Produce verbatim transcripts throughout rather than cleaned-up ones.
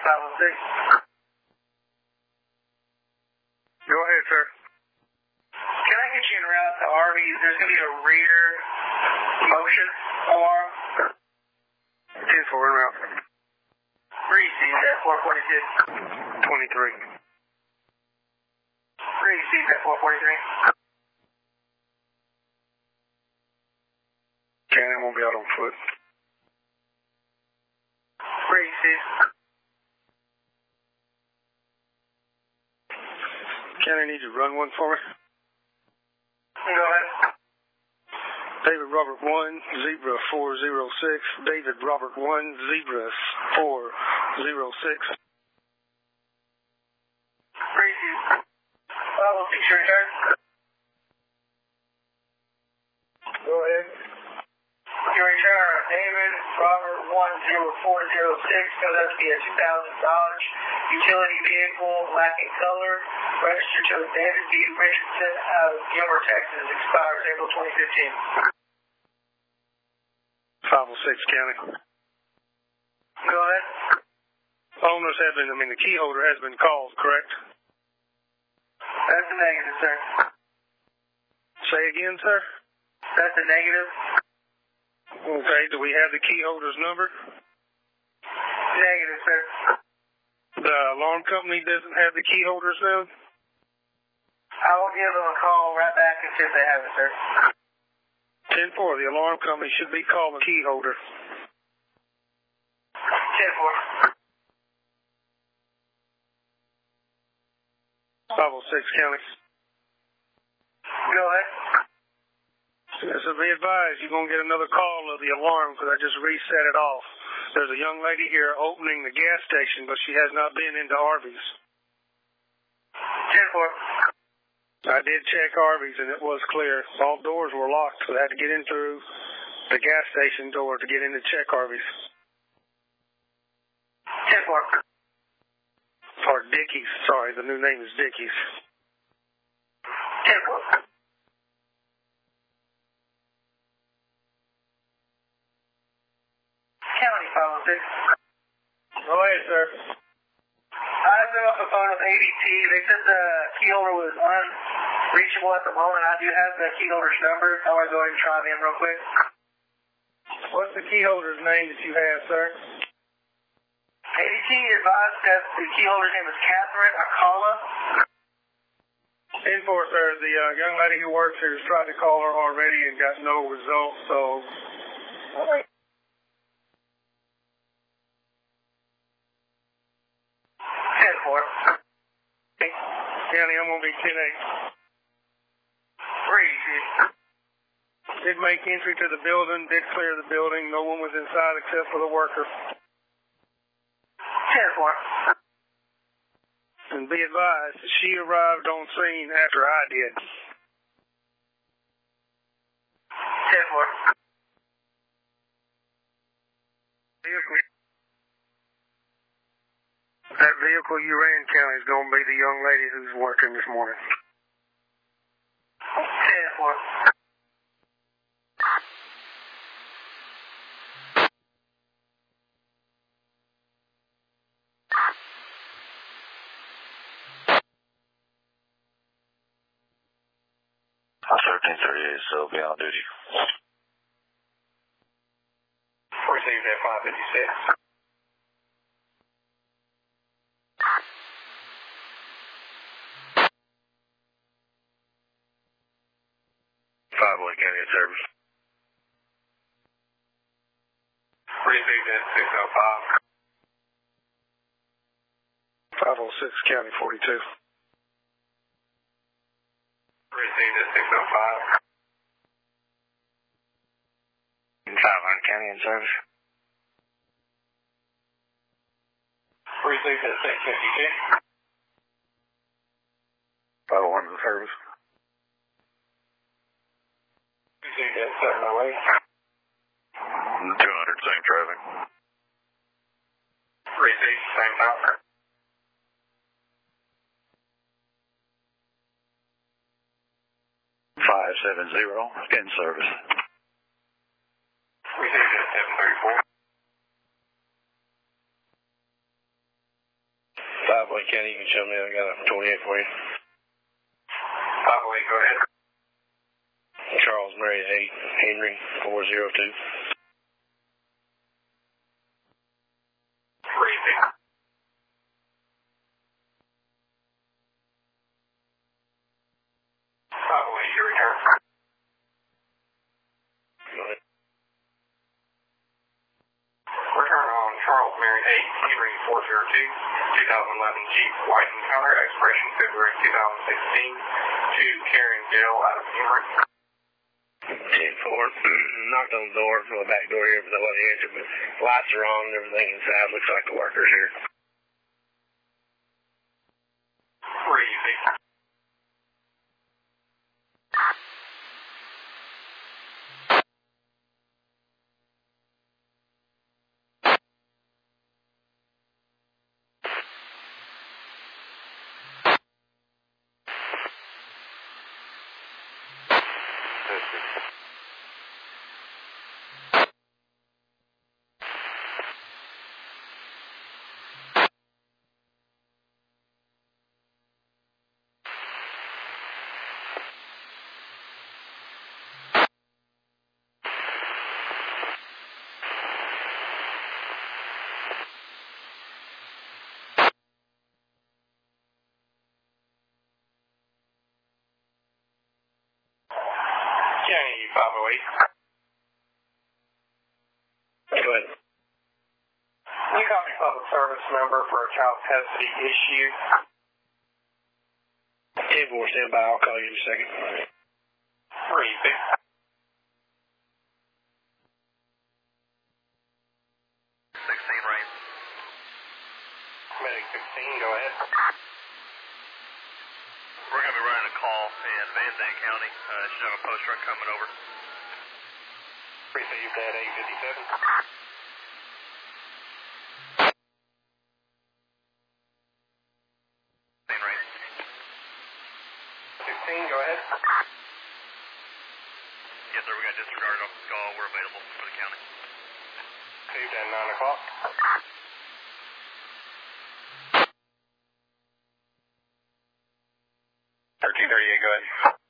five oh six. Go ahead, sir. Can I get you en route to Arby's? There's going to be a rear motion alarm. ten four en route. Reese, at four forty-two. twenty-three. Reese, at four forty-three. County, I'm going to be out on foot. Reese. County, I need you to run one for me. Go ahead. David Robert one, Zebra four zero six. David Robert one, Zebra four zero six. Reese. Follow picture return. Go ahead. Your return, David Robert one zero four zero six. Goes out to be a two thousand Dodge utility vehicle, lacking color, registered to David B. Richardson out of Gilmer, Texas. Expires April twenty fifteen. five oh six County. Go ahead. Owners have been, I mean, the key holder has been called, correct? That's a negative, sir. Say again, sir? That's a negative. Okay, do we have the key holder's number? Negative, sir. The alarm company doesn't have the key holder's now? I will give them a call right back and see if they have it, sir. ten four, the alarm company should be calling the key holder. ten four. five oh six County. Go ahead. Yes, so be advised, you're going to get another call of the alarm because I just reset it off. There's a young lady here opening the gas station, but she has not been into Arby's. ten four. I did check Arby's, and it was clear. All doors were locked, so I had to get in through the gas station door to get in to check Arby's. ten four. Or Dickies. Sorry, the new name is Dickies. ten four. County five oh six. Go ahead, sir. I've been off the phone with A D T. They said the key holder was unreachable at the moment. I do have the key holder's number. I want to go ahead and try them in real quick. What's the key holder's name that you have, sir? A D T advised that the key holder's name is Catherine Akala. ten four, sir. The uh, young lady who works here has tried to call her already and got no results, so... All right. ten four. County, I'm going to be ten eight. Reese. Did make entry to the building, did clear the building. No one was inside except for the worker. ten four. And be advised, she arrived on scene after I did. ten four. Vehicle. That vehicle you ran, County, is going to be the young lady who's working this morning. ten four. thirteen thirty-eight, so be on duty. Received at five fifty-six. five one County at service. Received at six oh five. five oh six County forty-two. Received at six oh five. five one County in service. Received at six fifty-two. five oh one in service. Received at seven oh eight. two hundred, same traffic. Received, same time. five seven zero, in service. Received at seven thirty-four. Kenny, you can show me. I got a twenty-eight for you. five oh eight, go ahead. Charles Mary eight, Henry four zero two. Briefing. five oh eight, your return. Go ahead. Return on Charles Mary eight, Henry four zero two, twenty eleven Jeep White Encounter, expiration February twenty sixteen, to Karen Gale out of Emory. ten four. Knocked on the door from the back door here, but nobody answered. But lights are on and everything inside. Looks like the workers here. Briefing. Kenny five oh eight. Go ahead. You got me public service number for a child custody issue. ten four, stand by. I'll call you in a second. Briefing. sixteen range. Medic sixteen, go ahead. We're going to be running a call in Van Zandt County. Uh, she's on a post truck coming over. Received at eight fifty-seven. sixteen range. sixteen, go ahead. Yes, sir. We got disregarded off the call. We're available for the county. Received at nine o'clock. thirteen thirty-eight, go ahead.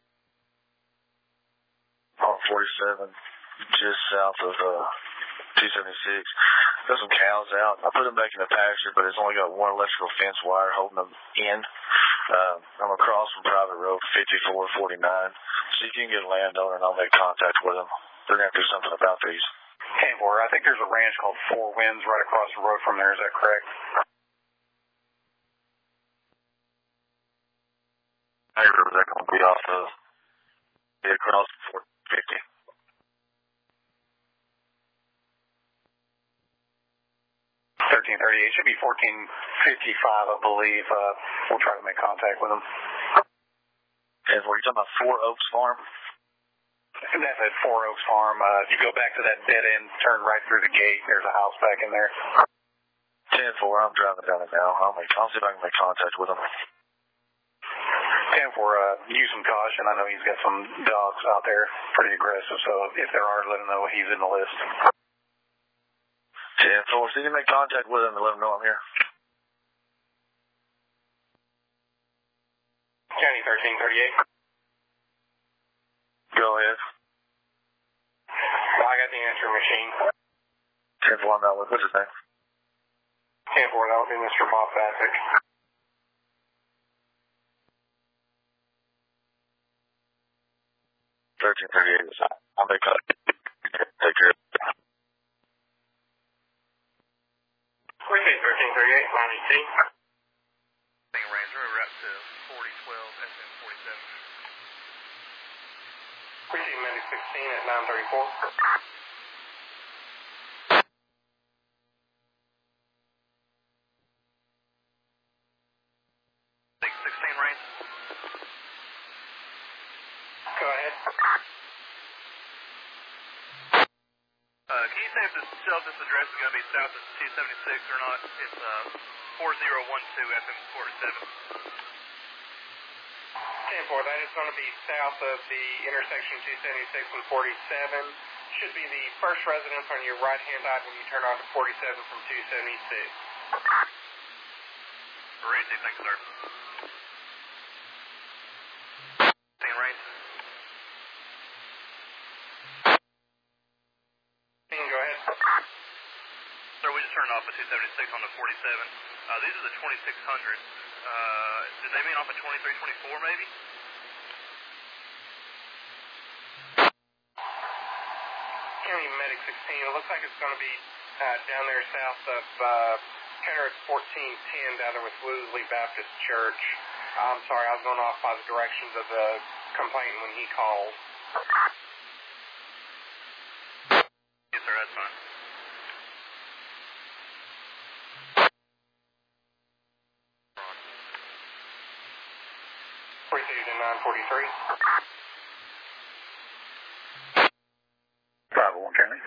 On forty-seven, just south of uh, two seventy-six. Got some cows out. I put them back in the pasture, but it's only got one electrical fence wire holding them in. Uh, I'm across from private road fifty-four forty-nine. See if you can get a landowner and I'll make contact with them. They're going to do something about these. ten four, I think there's a ranch called Four Winds right across the road from there. Is that correct? Hey, where that going to be off of? Be across four fifty. thirteen thirty-eight, should be fourteen fifty-five, I believe. Uh, we'll try to make contact with them. And were you talking about Four Oaks Farm? And that's at Four Oaks Farm. Uh, if you go back to that dead end, turn right through the gate. There's a house back in there. ten four, I'm driving down it now. I'll, make, I'll see if I can make contact with them. ten four, uh, use some caution. I know he's got some dogs out there, pretty aggressive, so if there are, let him know he's in the list. ten four, see if you make contact with him and let him know I'm here. County thirteen thirty-eight. Go ahead. Well, I got the answering machine. ten four, I'm out with. What's his name? ten four, that would be Mister Bob Bassick. thirteen thirty-eight. I'll make contact. Take care. Appreciate thirteen thirty-eight, line eighteen. Ranger, we're up to forty twelve, S M forty-seven. Appreciate Medic sixteen at nine thirty-four. sixteen range. Go ahead. Uh, can you say if this, tell if this address is going to be south of two seventy-six or not? It's uh, four zero one two F M forty-seven. ten four, that is going to be south of the intersection two seventy-six and forty-seven. Should be the first residence on your right-hand side when you turn onto forty-seven from two seventy-six. Received, thanks, sir. Same range. Go ahead. Sir, we just turned off at two seventy-six on the forty-seven. Uh, these are the twenty-six hundred. Uh, did they mean off at twenty-three twenty-four maybe? County Medic sixteen, it looks like it's going to be uh, down there south of uh, Harris fourteen ten down there with Woosley Baptist Church. I'm sorry, I was going off by the directions of the complainant when he called. Yes, sir, that's fine. Received in nine forty-three. five oh one County.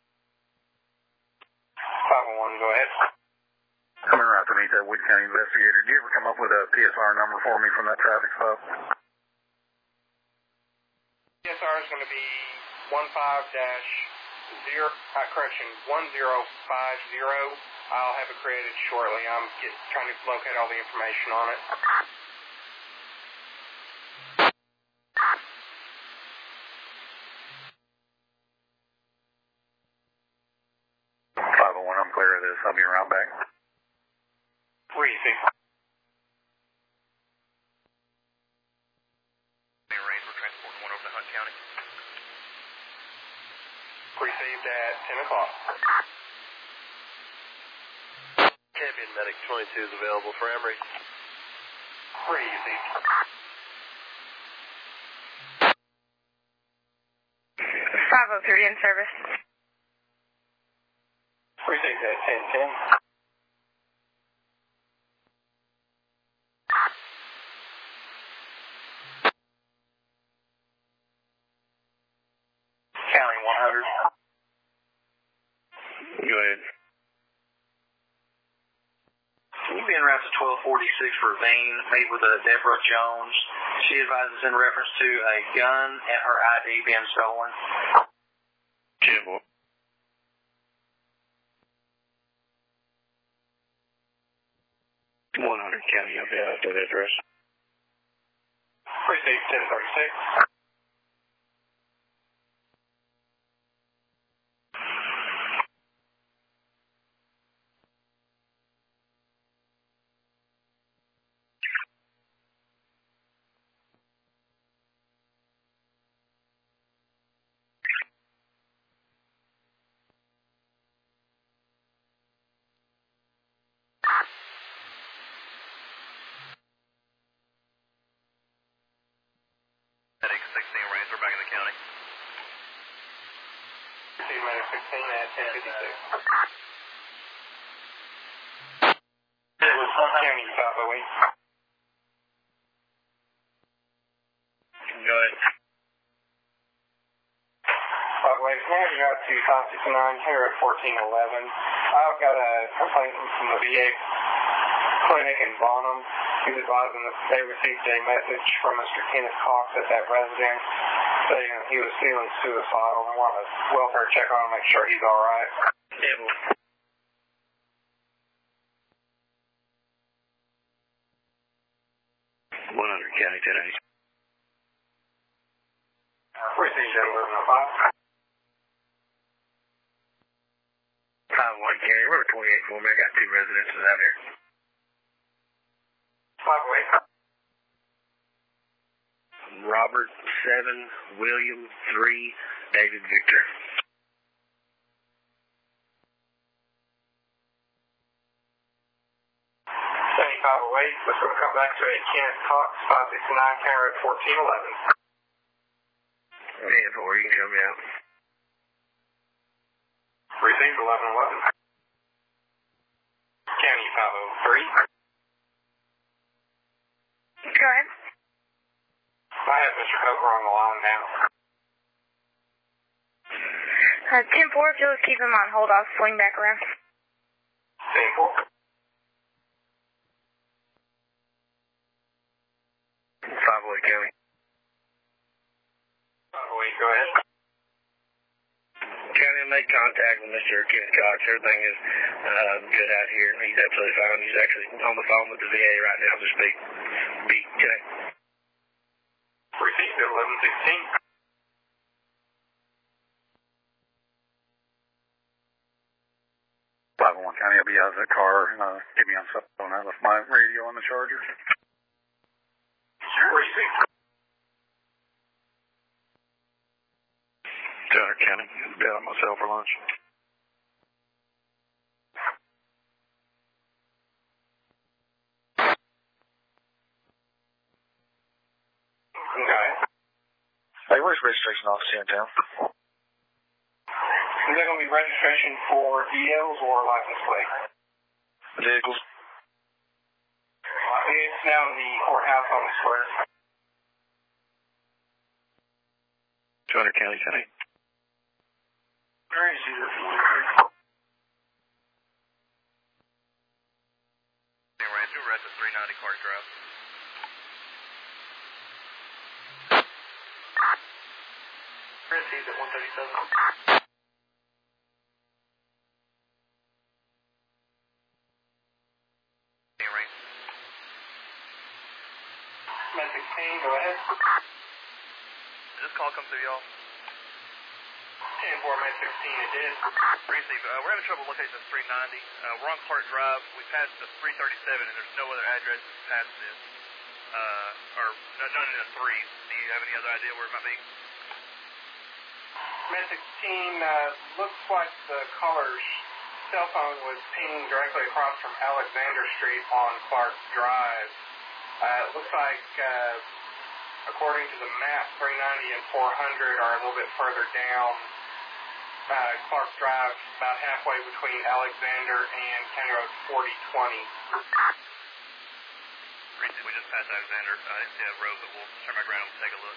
five oh one, go ahead. Coming right to meet that Wood County investigator. Did you ever come up with a P S R number for me from that traffic stop? P S R is going to be one five dash zero, uh, correction, one zero five zero. I'll have it created shortly. I'm get, trying to locate all the information on it. five oh one, I'm clear of this. I'll be right back. Received. Range, we're transporting one over to Hunt County. Received at ten o'clock. Champion Medic twenty-two is available for Emory. Received. five oh three in service. Received at ten ten. County one hundred. Go ahead. Can you be en route to twelve forty-six for Vane, meet with uh, Deborah Jones? She advises in reference to a gun and her I D being stolen. Yeah, boy. one hundred County, I'll be out at that address. Received ten thirty-six. Medic sixteen range, we're back in the county. Received Medic sixteen at ten fifty-six. It was County five oh eight. Go ahead. five oh eight, managing out to five sixty-nine here at fourteen eleven. I've got a complaint from the V A clinic in Bonham. He's advising that they received a message from Mister Kenneth Cox at that residence saying he was feeling suicidal and want a welfare check on him, make sure he's all right. one hundred County ten eighty. Received at eleven oh five. five oh one County, we're twenty-eight for me. I got two residences out here. five oh eight. Robert seven, William three, David Victor. five oh eight, let's go come back to a Kenneth Cox, five sixty-nine, camera at fourteen eleven. ten four, you can show me out. Received eleven eleven. County five oh three. Go ahead. I have Mister Coker on the line now. Uh, ten four, if you'll just keep him on hold, I'll swing back around. ten four. five oh eight County. five oh eight, go ahead. County, I'm made contact with Mister Kenneth Cox. Everything is uh, good out here. He's absolutely fine. He's actually on the phone with the V A right now to speak. Be connect. Repeat eleven sixteen. five oh one County, I'll be out of the car. Uh, get me on cell phone. I left my radio on the charger. two hundred County, be out on myself for lunch. Okay. Hey, where's registration office here in town? Is that going to be registration for V Ls or license plate? Vehicles. It's down in the courthouse on the square. two hundred County, County. Where is he? Ranger, we're at the three ninety Clark Drive. Chris, he's at one thirty-seven. Med sixteen, go ahead. Did this call come through, y'all? ten four, Med sixteen, it did. Receive. Uh, we're having trouble locating the three ninety. Uh, we're on Clark Drive. We passed the three thirty-seven, and there's no other address past this. Uh, or no, none in the threes. Do you have any other idea where it might be? Med sixteen, uh, looks like the caller's cell phone was pinged directly across from Alexander Street on Clark Drive. Uh, it looks like, uh, according to the map, three ninety and four hundred are a little bit further down uh, Clark Drive, about halfway between Alexander and County Road forty twenty. Receive. We just passed Alexander. Uh, I didn't see a road, but we'll turn back around and take a look.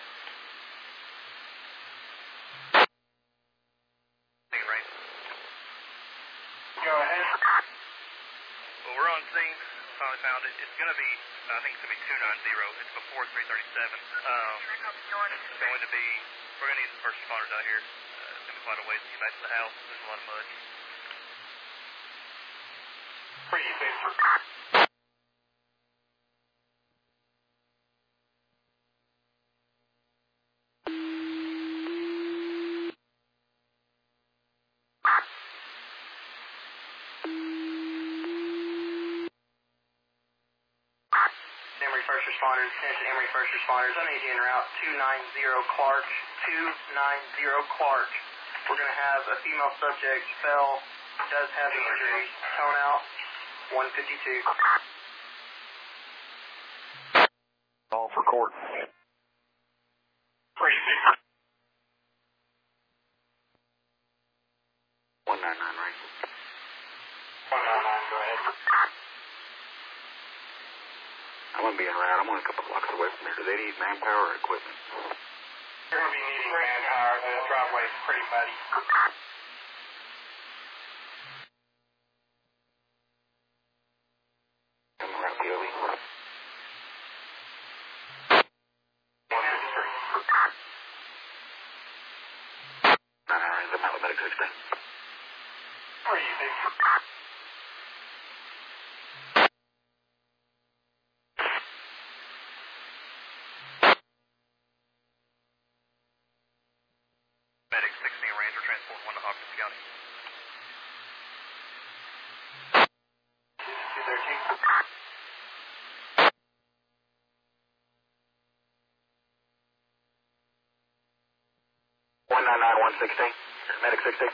Go ahead. Well, we're on scene. Finally found it. It's going to be, I think it's going to be two ninety. It's before three thirty-seven. Um, it's going to be, we're going to need some first responders out here. Uh, it's going to be quite a ways to get back to the house. There's a lot of mud. Pretty safe. First responders, attention Emory first responders. I need you en route two ninety Clark, two ninety Clark. We're going to have a female subject, fell, does have injuries, tone out, one fifty-two. Call for court. one ninety-nine, right? one ninety-nine, go ahead. I'm going to be in route. I'm only a couple blocks away from there. Do they need manpower or equipment? You're going to be needing manpower. The driveway is pretty muddy. I'm around P O V. one fifty-three. nine nine, I'm out of medic sixteen. Where are you, Big? one nine nine, one sixteen. Medic sixteen.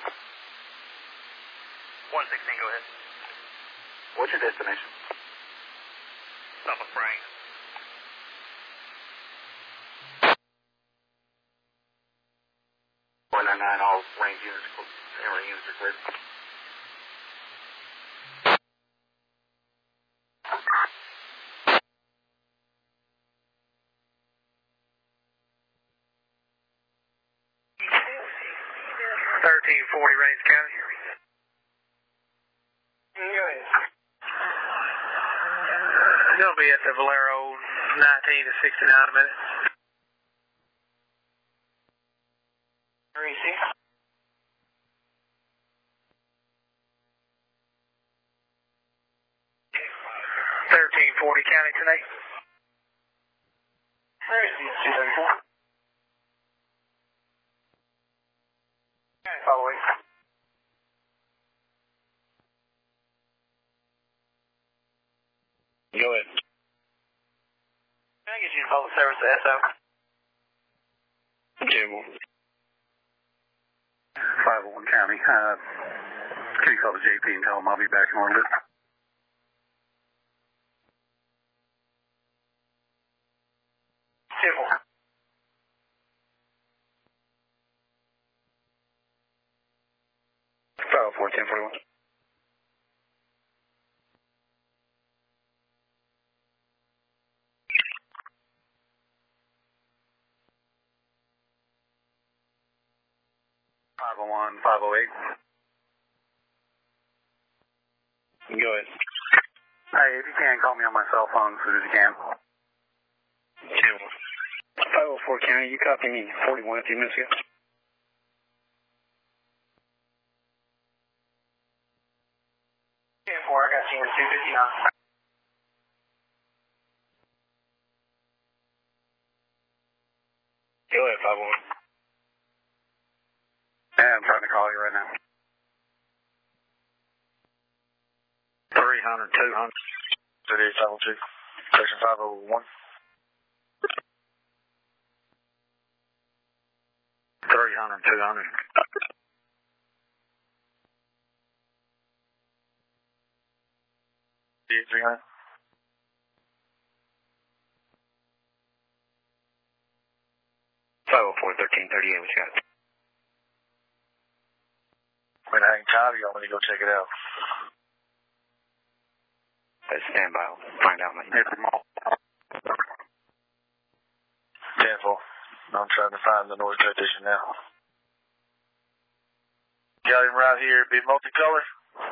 one sixteen, go ahead. What's your destination? South of Frank. one nine nine, all range units, every units are cleared. thirteen forty Range County. Go ahead. They'll be at the Valero nineteen to sixty-nine a minute. Where is he? fourteen forty county tonight. There is two thirty-four. Following. Go ahead. Can I get you to public service to S O? ten four. five oh one County. Uh, can you call the J P and tell them I'll be back in a little bit? Civil. five oh four, ten forty-one. five oh one, five oh eight. Go ahead. Hey, if you can, call me on my cell phone as soon as you can. ten four. five oh four County, you copy me forty-one a few minutes ago? ten four, I got you in two fifty-nine. Go ahead, five oh one. Yeah, I'm trying to call you right now. three hundred, two hundred. thirty-eight five oh two. Section five oh one. three hundred, two hundred. three hundred. five oh four, thirteen thirty-eight, what you got? When I hang tight, you want me to go check it out? Uh, stand by, I'll find out. ten four. I'm trying to find the noise technician now. Got him right here. Be multicolor.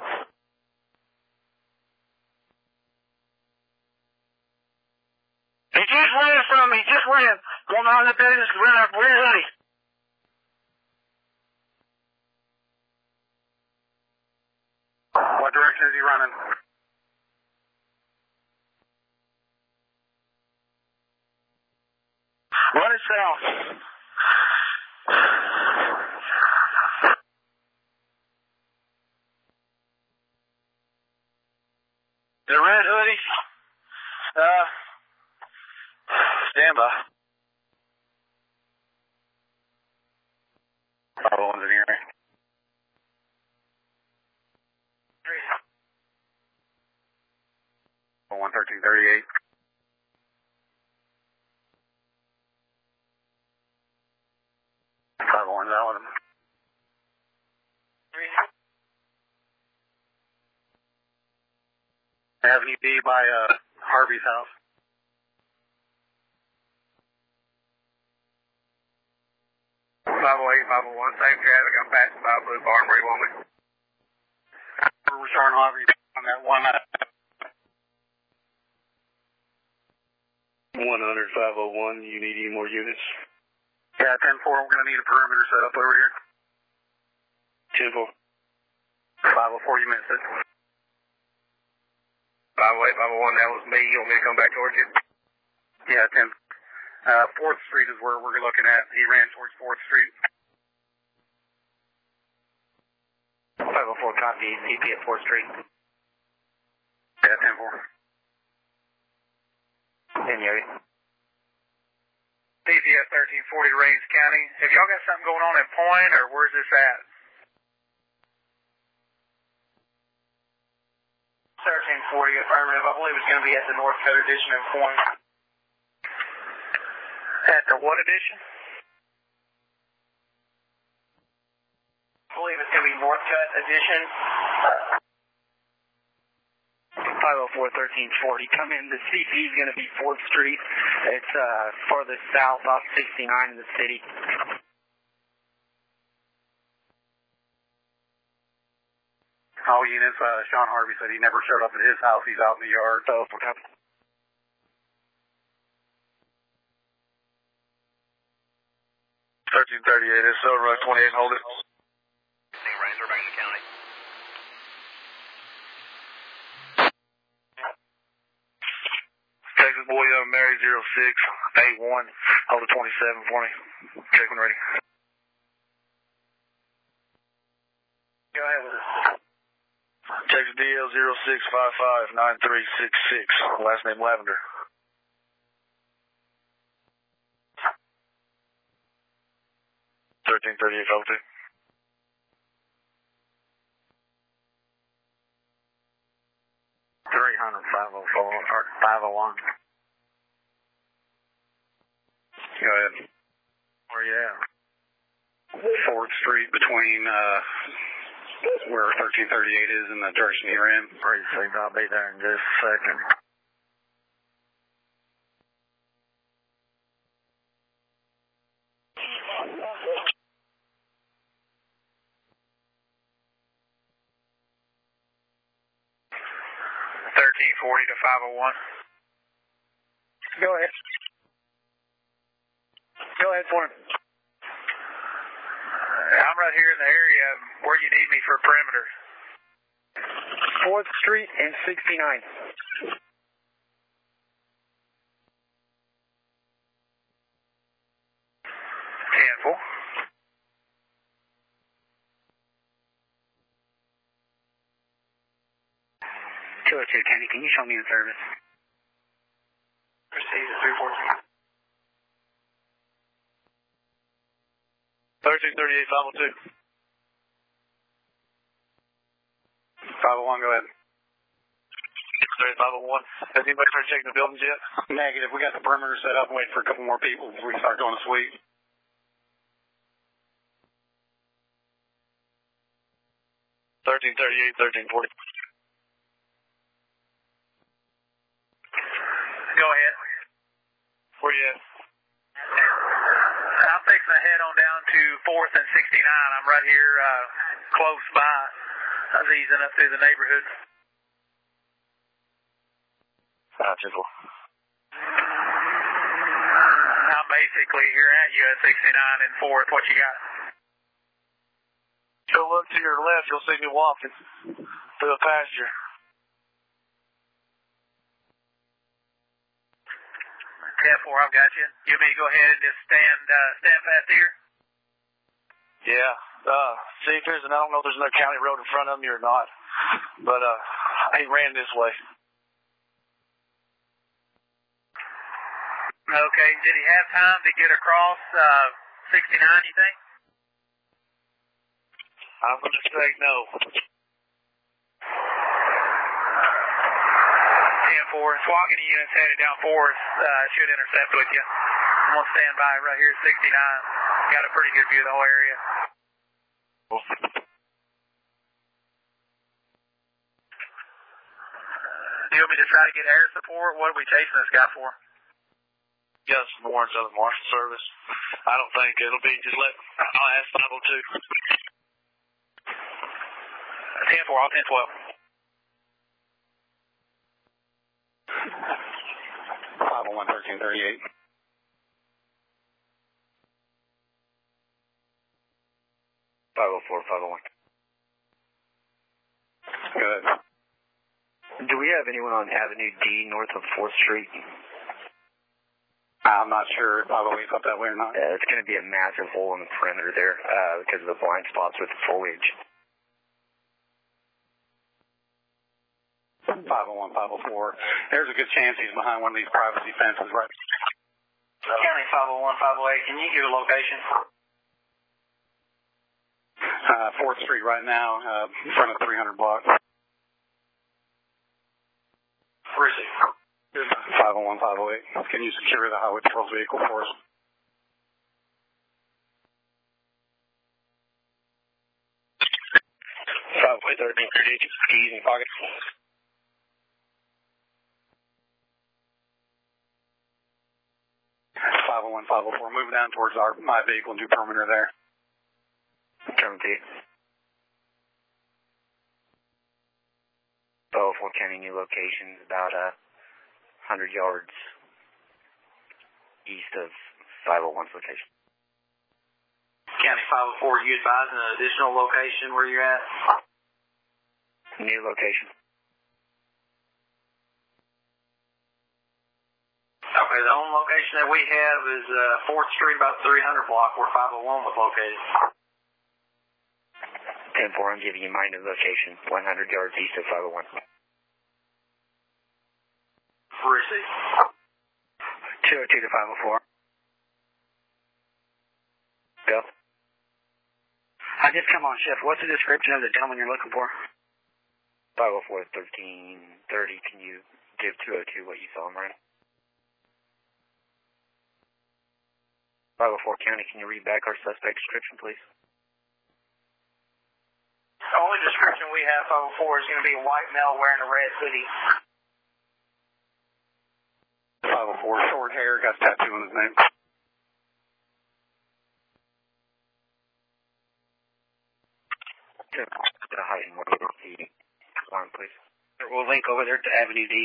He just ran from me. He just ran. Going on the business, ran up real hoodie. What direction is he running? Running south. The red hoodie. Uh, stand by. five oh one's in here. one thirteen thirty-eight. five oh one's out with him. Avenue B by uh, Harvey's house. five oh eight, five oh one, same traffic. I'm passing by Blue Barn. Where you want me? We're starting Harvey on that one. Uh, one hundred, five oh one, you need any more units? yeah, ten four, we're going to need a perimeter set up over here. ten four. five oh four, you missed it. five oh eight, five oh one, that was me. You want me to come back towards you? Yeah, ten. Uh, fourth Street is where we're looking at. He ran towards fourth Street. five oh four, copy. C P at fourth Street. Yeah, ten four. In area. D P S thirteen forty, Rains County. Have y'all got something going on in Point, or where's this at? thirteen forty, affirmative. I believe it's going to be at the North Coast Edition in Point. At the what edition? I believe it's going to be North Cut Edition. five oh four, thirteen forty. Come in. The C P is going to be fourth Street. It's uh, farthest south off sixty-nine in the city. All units, uh, Sean Harvey said he never showed up at his house. He's out in the yard. So, for copy. thirteen thirty-eight, it's Silver Road twenty-eight, hold it. Rains, we're back in the county. William Mary zero six eight one. Hold the twenty-seven for me. Check when ready. Go ahead with it. Texas D L zero six five five nine three six six. Last name Lavender. thirteen thirty-eight oh two. three hundred five oh four or five oh one. Go ahead. Where you at? fourth Street between uh, where thirteen thirty-eight is and the direction you're in. Precinct, I'll be there in just a second. thirteen forty to five oh one. Go ahead. Go ahead for him. I'm right here in the area. Where do you need me for a perimeter? fourth Street and sixty-nine. ten four. two oh two, Kenny, can you show me in service? Proceed to three fourteen. thirteen thirty-eight five oh two. five oh one, go ahead. five oh one. Has anybody started checking the buildings yet? Negative. We got the perimeter set up and wait for a couple more people before we start going to sweep. thirteen thirty-eight, thirteen forty. Go ahead. Where you at? I'm fixing to head on down to fourth and sixty-nine. I'm right here uh, close by. I was easing up through the neighborhood. Ah, simple. I'm basically here at U S sixty-nine and fourth. What you got? Go look to your left. You'll see me walking through a pasture. ten four, I've got you. You want me to go ahead and just stand uh, stand fast here? Yeah. Uh, see if there's, and I don't know if there's another county road in front of me or not, but uh, I ain't ran this way. Okay. Did he have time to get across uh, sixty-nine, you think? I'm going to say no. ten four, swagging units headed down fourth. Uh, should intercept with you. I'm going to stand by right here at sixty-nine. Got a pretty good view of the whole area. Do you want me to try to get air support? What are we chasing this guy for? Got some warrants of the Marshal Service. I don't think it'll be, just let, I'll ask five oh two. ten four, all ten twelve. five oh one, thirteen thirty-eight. five oh four, five oh one. Good. Do we have anyone on Avenue D north of fourth Street? I'm not sure if five oh eight's up that way or not. Uh, it's going to be a massive hole in the perimeter there uh, because of the blind spots with the foliage. five oh one, five oh four. There's a good chance he's behind one of these privacy fences, right? County five oh one, five oh eight, can you give a location? Uh, fourth Street right now, uh, in front of three hundred block. Receive. five oh one, five oh eight. Can you secure the highway patrol's vehicle for us? five oh eight, thirteen thirty-eight, keys in pocket. five oh one, five oh four. Move down towards our my vehicle and do perimeter there. Term T. oh four County, new location, about a uh, hundred yards east of five oh one's location. County five oh four, you advising an additional location where you're at? New location. Okay, the only location that we have is uh, fourth Street, about three hundred block, where five oh one was located. ten four, I'm giving you my new location, one hundred yards east of five oh one. Receive. two oh two to five oh four. Go. I just come on shift. What's the description of the gentleman you're looking for? five oh four, thirteen thirty. Can you give two oh two what you saw him running? five oh four County, can you read back our suspect description, please? The only description we have five oh four is going to be a white male wearing a red hoodie. five oh four, short hair, got a tattoo on his name. The height and what is the alarm, please? We'll link over there to Avenue D.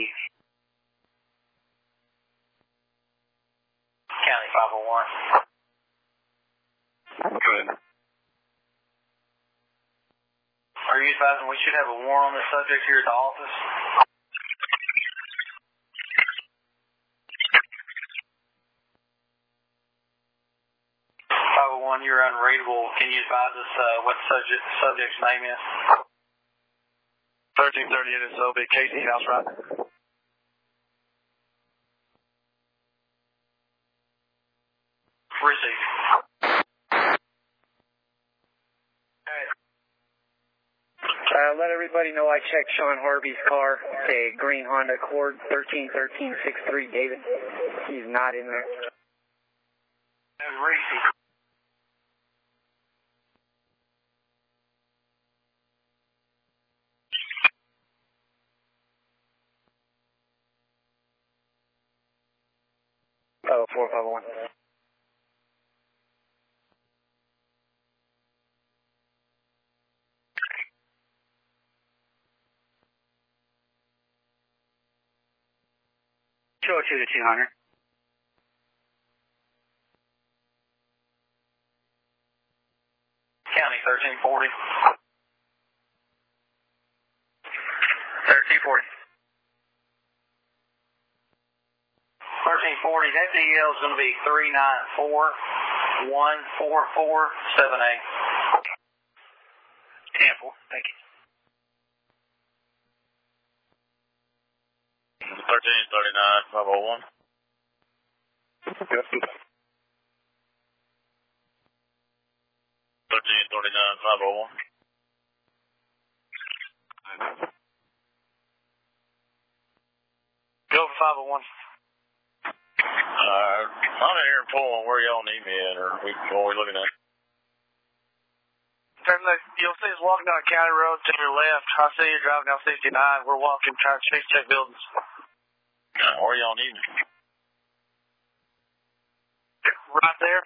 County five oh one. Go ahead. Are you advising we should have a warrant on this subject here at the office? five oh one, you're unreadable. Can you advise us uh, what the subject, subject's name is? thirteen thirty-eight is O B Casey House, right? Receive. Uh, let everybody know I checked Sean Harvey's car, a green Honda Accord, thirteen thirteen sixty-three David. He's not in there. Receive. five oh four, five oh one. two oh two to two hundred. County thirteen forty. thirteen forty. thirteen forty, that D L is going to be three nine four one four four seven eight. ten four, thank you. thirteen thirty-nine five oh one. thirteen thirty-nine five oh one. Go for five oh one. Uh, I'm in here in Pullman. Where y'all need me at, or we, what are we looking at? You'll see us walking down a county road to your left. I see you driving down sixty-nine. We're walking, trying to check, check buildings. Uh, where y'all need me? Right there.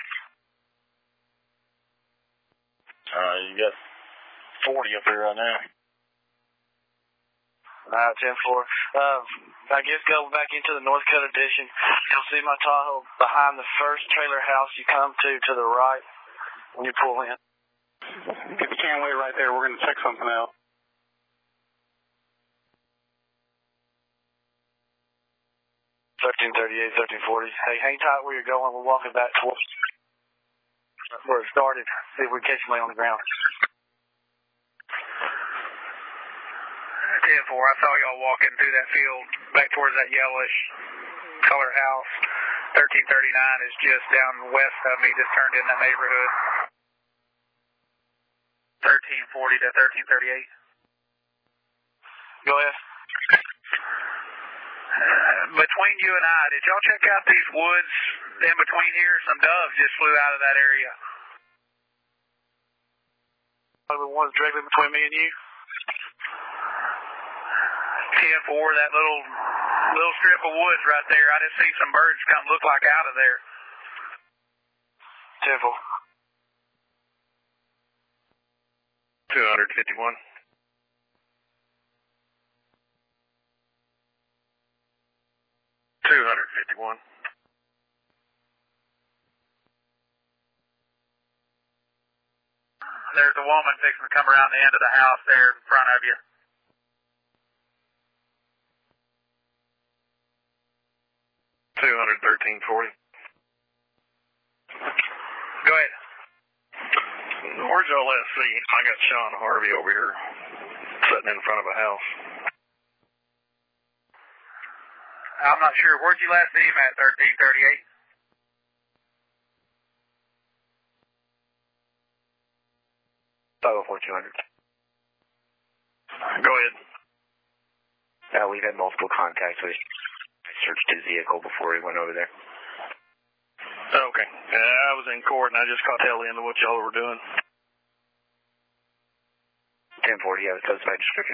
Uh, you got forty up here right now. Alright, ten four. Um, I guess go back into the Northcutt Edition. You'll see my Tahoe behind the first trailer house you come to, to the right, when you pull in. Get the camera right there. We're going to check something out. thirteen thirty-eight, thirteen forty. Hey, hang tight where you're going. We're walking back towards where it started. See if we can catch somebody on the ground. ten four, I saw y'all walking through that field back towards that yellowish color house. thirteen thirty-nine is just down west of me, just turned in that neighborhood. thirteen forty to thirteen thirty-eight. Go ahead. Uh, between you and I, did y'all check out these woods in between here? Some doves just flew out of that area. The ones directly between me and you? ten four, that little little strip of woods right there. I just see some birds come look like out of there. ten four. two fifty-one. two fifty-one. There's a woman fixing to come around the end of the house there in front of you. two hundred, thirteen forty. Go ahead. Where'd y'all last see? I got Sean Harvey over here sitting in front of a house. I'm not sure. Where'd you last see him at, thirteen thirty-eight? five oh four two hundred. Go ahead. Uh, we've had multiple contacts with I searched his vehicle before he went over there. Okay. Uh, I was in court and I just caught tail end of what y'all were doing. ten forty, yeah, specified description.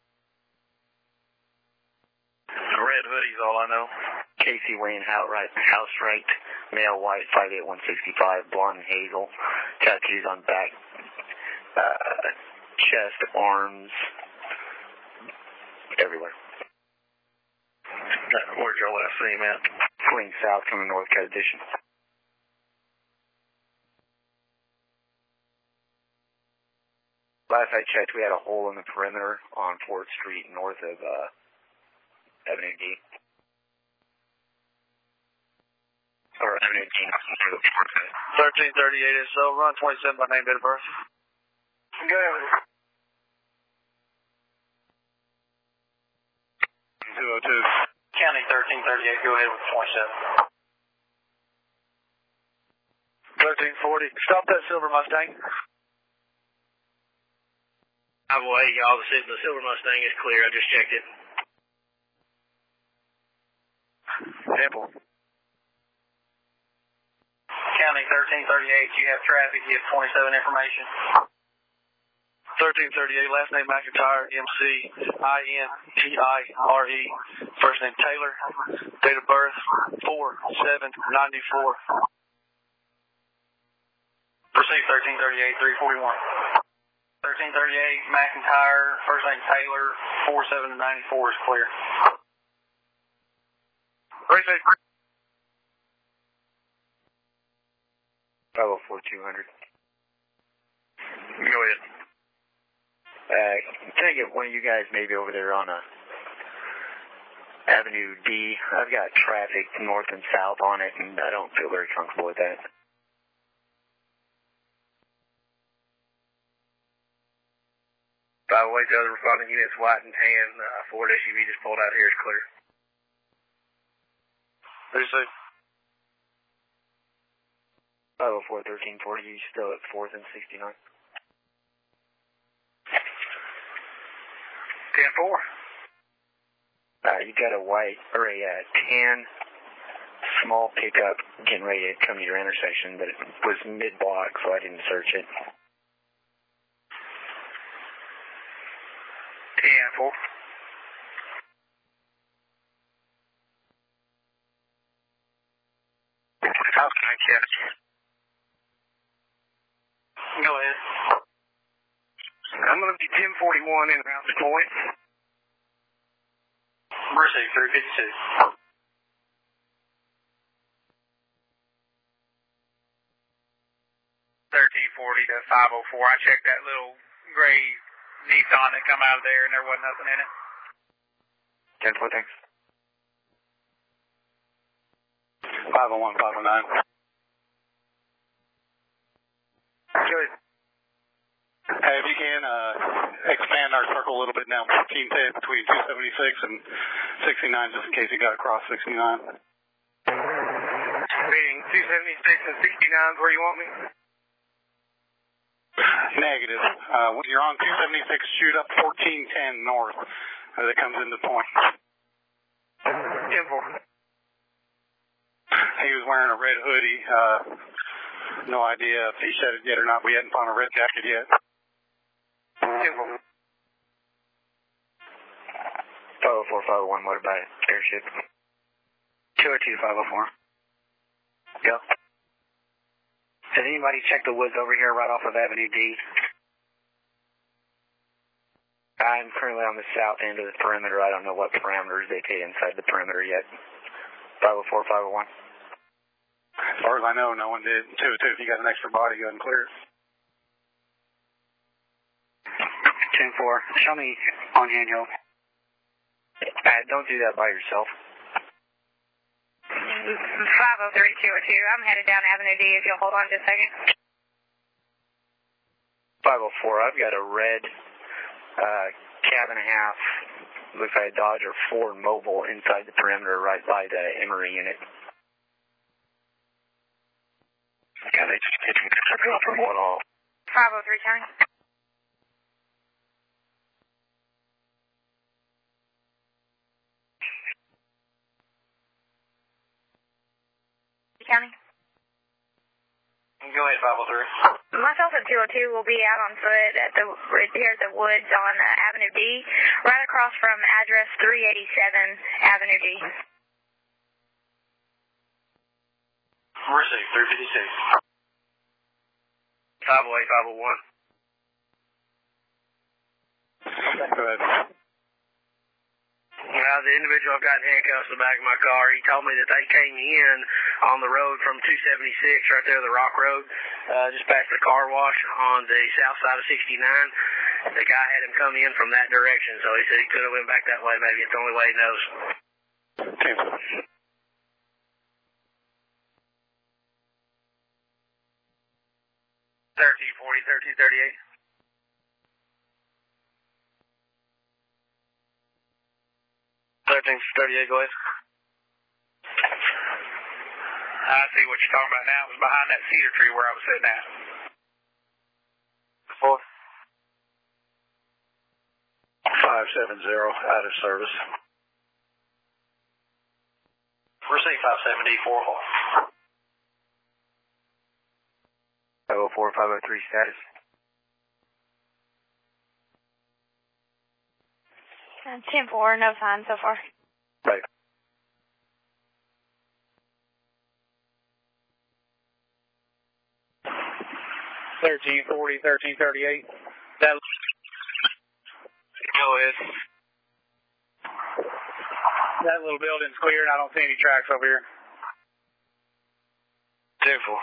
Red hoodie's all I know. Casey Wayne, outright, house right, male white, five eight, one sixty-five, blonde and hazel, tattoos on back, uh, chest, arms, everywhere. Where'd y'all last see him at? Fleeing south from the Northcote Addition. Last I checked, we had a hole in the perimeter on fourth Street north of uh, Avenue D. Or Avenue D. thirteen thirty-eight is so. Run twenty-seven by name, date of birth. Go ahead. two oh two. County thirteen thirty-eight, go ahead with twenty-seven. thirteen forty. Stop that silver Mustang. I will hey y'all, the, the silver Mustang is clear. I just checked it. Temple. County thirteen thirty-eight, you have traffic, you have twenty-seven information. thirteen thirty-eight, last name McIntyre, M C I N T I R E. First name Taylor. Date of birth, four seven ninety-four. Proceed thirteen thirty-eight, three forty-one. thirteen thirty-eight, McIntyre, first name Taylor, four seven ninety-four is clear. Appreciate it. five oh four two hundred. Go ahead. Uh, can I get one of you guys maybe over there on a Avenue D? I've got traffic north and south on it, and I don't feel very comfortable with that. By the way, the other responding units, white and tan, uh, Ford S U V just pulled out here is clear. Appreciate it. five oh four thirteen forty, you still at fourth and sixty-nine? ten four. Uh, you got a white, or a uh, tan small pickup getting ready to come to your intersection, but it was mid-block, so I didn't search it. ten four. How can I catch you? Go ahead. I'm going to be ten forty-one in Rounds Point. Proceed three fifty-two. thirteen forty to five oh four. I checked that little gray Nissan that come out of there, and there wasn't nothing in it. ten four, thanks. five oh one, five oh nine. Good. Hey, if you can, uh, expand our circle a little bit now, fourteen ten between two seventy-six and sixty-nine, just in case you got across sixty-nine. Being two seventy-six and sixty-nine is where you want me? Negative. Uh, when you're on two seventy-six, shoot up fourteen ten north as it comes into point. ten four. He was wearing a red hoodie. Uh, no idea if he shed it yet or not. We hadn't found a red jacket yet. ten four. five oh four, five oh one, what about airship? two oh two, five oh four. Go. Has anybody checked the woods over here right off of Avenue D? I'm currently on the south end of the perimeter. I don't know what parameters they pay inside the perimeter yet. five oh four, five oh one. As far as I know, no one did. two oh two, if you got an extra body, go ahead and clear it. ten four, show me on handheld. Uh, don't do that by yourself. five oh three two oh two. I'm headed down Avenue D if you'll hold on just a second. five oh four, I've got a red uh, cab and a half, looks like a Dodge or Ford Mobile inside the perimeter right by the Emory unit. Yeah, they just hit me from one off. five oh three County. County. Go ahead, five oh three. Myself at two oh two will be out on foot at the right here at the woods on uh, Avenue D, right across from address three eighty-seven Avenue D. Receive, three fifty-six. five oh eight, five oh one. Okay, go ahead. Well, the individual got in handcuffs in the back of my car. He told me that they came in on the road from two seventy-six, right there, the Rock Road, uh, just past the car wash on the south side of sixty-nine. The guy had him come in from that direction, so he said he could have went back that way. Maybe it's the only way he knows. Okay. thirteen forty, thirteen thirty-eight. thirteen thirty-eight, go ahead. I see what you're talking about now. It was behind that cedar tree where I was sitting at. Four. five seven zero, out of service. Receive five seventy, four oh four. five oh four, five oh three status. ten four, no sign so far. Right. thirteen forty, thirteen thirty-eight. That... Go ahead. That little building's clear, and I don't see any tracks over here. ten four.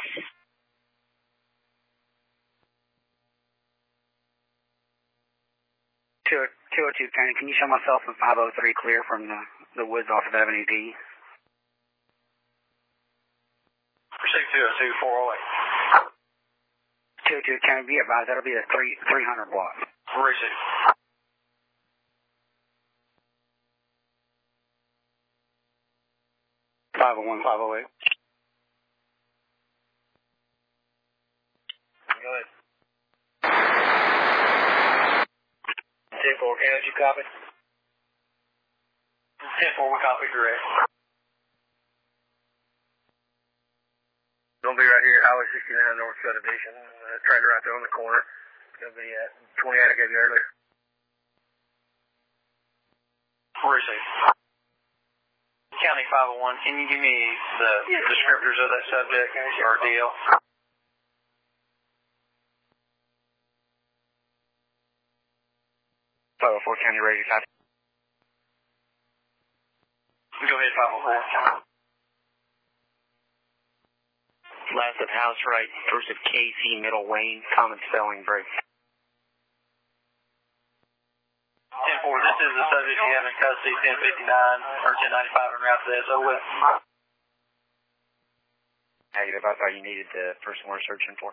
two oh two County, can you show myself a five oh three clear from the, the woods off of Avenue D? Receive two oh two, four oh eight. two oh two County, be advised, that'll be the three, three hundred block. Receive. five oh one, five oh eight. Go ahead. ten four, can you copy? ten four, we copy direct. Gonna be right here, Highway sixty-nine North Subdivision. Uh, trailer right there on the corner. It's gonna be at twenty-eight I gave you earlier. Receive. County five oh one, can you give me the descriptors of that subject or deal? five oh four County, ready to copy. Go ahead, five oh four. Last of House Right, first of K C, middle Wayne, common spelling break. ten four, this is the subject you have in custody, ten fifty-nine or ten ninety-five en route to S O with. Negative, I thought you needed the person we're searching for.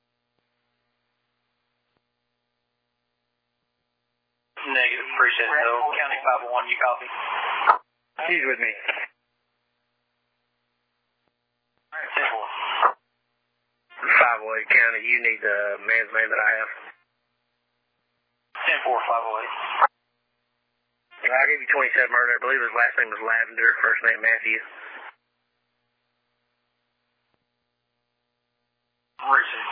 Negative, appreciate it though. County five oh one, you copy? He's with me. ten four. five oh eight County, you need the man's name that I have. ten four, five oh eight. I gave you twenty-seven earlier. I believe his last name was Lavender, first name Matthew. Receive.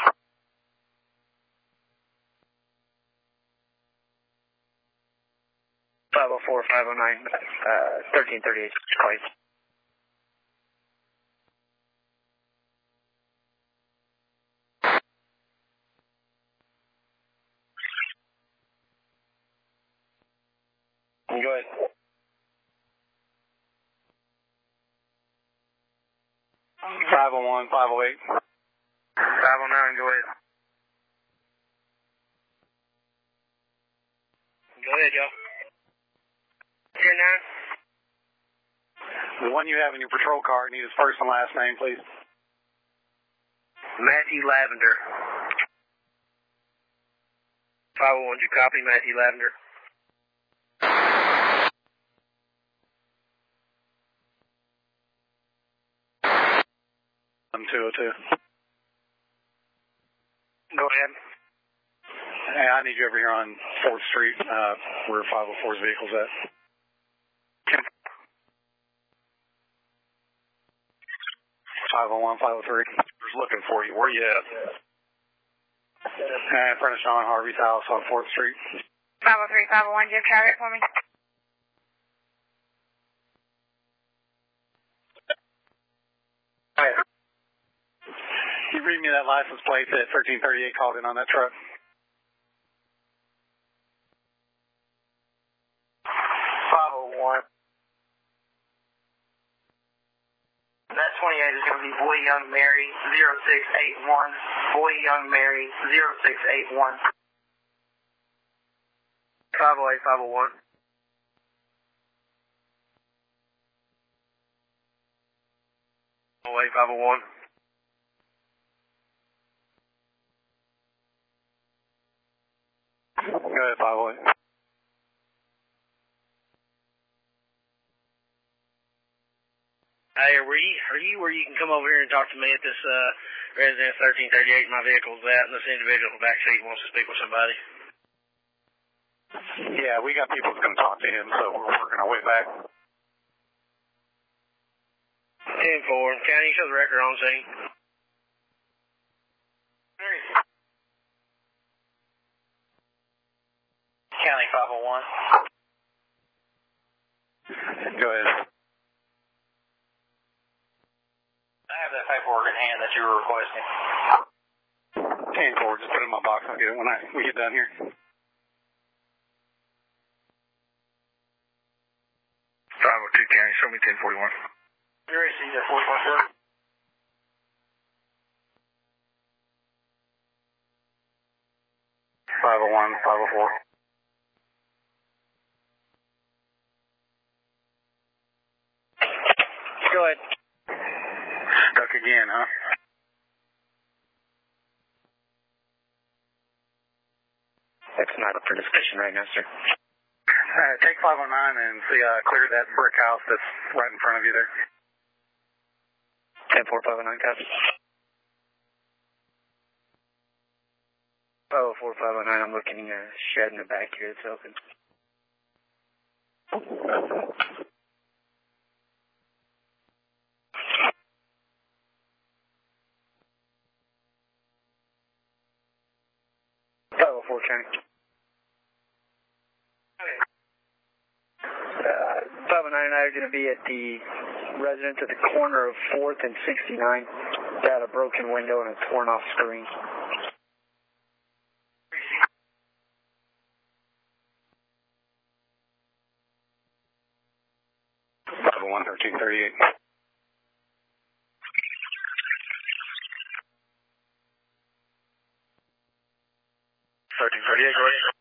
five oh four, five oh nine, uh, thirteen thirty-eight, Christ. Go ahead. five oh one, five oh eight. five oh nine, go ahead. Go ahead, y'all. ten nine. The one you have in your patrol car, need his first and last name, please. Matthew Lavender. five oh one, did you copy Matthew Lavender? I'm two oh two. Go ahead. Hey, I need you over here on fourth Street, uh, where five oh four's vehicle's at. five oh one, five oh three. Just looking for you. Where you at? Uh, in front of Sean Harvey's house on fourth Street. five oh three, five oh one, do you have traffic for me? Hi. Can you read me that license plate that thirteen thirty-eight called in on that truck? five oh one. That twenty-eight is going to be Boy Young Mary zero six eight one. Boy Young Mary zero six eight one. five oh eight, five oh one. five oh eight, five oh one. Go ahead, five oh eight. Hey, are you, are you where you can come over here and talk to me at this uh, residence thirteen thirty-eight? My vehicle's that, and this individual in the back seat wants to speak with somebody. Yeah, we got people that's going to talk to him, so we're working our way back. ten four. County, show the record on scene. County five oh one. Go ahead. I have that paperwork in hand that you were requesting. ten four, just put it in my box. I'll get it when I, we get done here. five oh two County, show me ten forty-one. You ready to see that forty-one, sir? five oh one, five oh four. Go ahead. Stuck again, huh? That's not up for discussion right now, sir. Uh, take five oh nine and see, uh, clear that brick house that's right in front of you there. ten four, five oh nine, copy. five oh four, five oh nine, I'm looking at a shed in the back here that's open. five oh four, County. Uh, five oh nine and I are going to be at the residence at the corner of fourth and sixty-nine. Got a broken window and a torn off screen. five oh one, thirteen thirty-eight. thirteen thirty-eight, go ahead.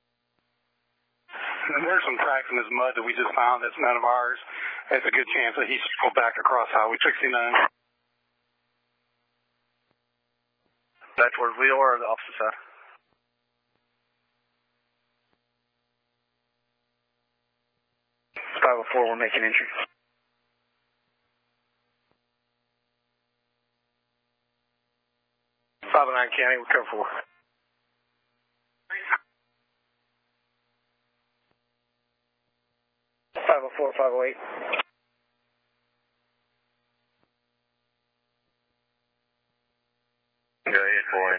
There's some cracks in this mud that we just found that's none of ours. There's a good chance that he should go back across Highway sixty-nine. Back towards Leo or the opposite side? five oh four, we're making entry. five oh nine County, we're coming for. five oh four, five oh eight. Go ahead, boy.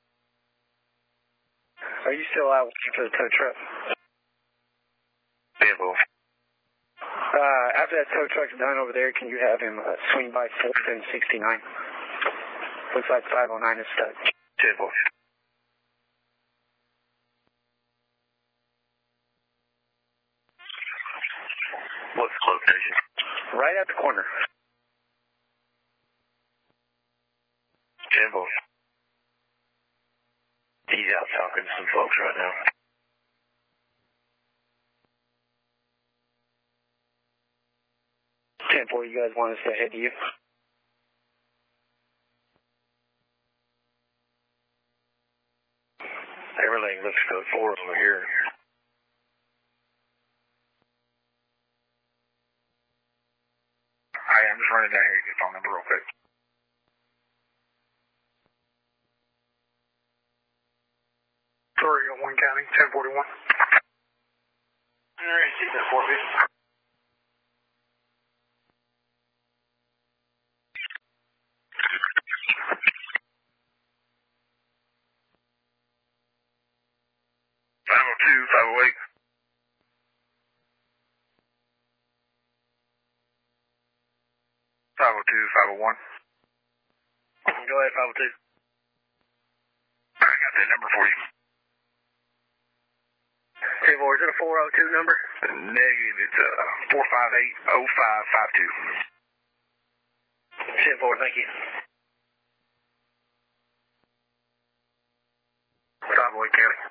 Are you still out looking for the tow truck? Yeah, boy. Uh, after that tow truck's done over there, can you have him uh, swing by fourth and sixty-nine? Looks like five oh nine is stuck. Yeah, boy. What's the location? Right at the corner. Jimbo. He's out talking to some folks right now. ten four, you guys want us to head to you? Everything looks code four over here. Hi, I'm just running down here to get your phone number real quick. Sorry, one County, ten forty-one. All right, see that four fifty. five oh two, five oh eight. five oh two, five oh one. Go ahead, five oh two. I got that number for you. ten four, is it a four oh two number? Negative, it's uh, four five eight, oh five five two. ten four, thank you. five oh eight County.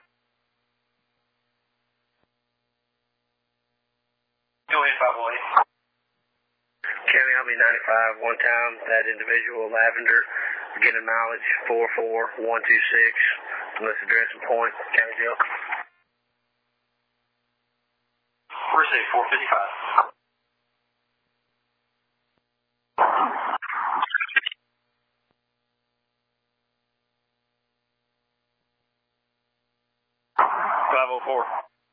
Go ahead, five oh eight. County, I'll be ninety-five. One time, that individual, Lavender, getting mileage four four one two six. Let's address and point. County jail. Receive four fifty-five. five oh four.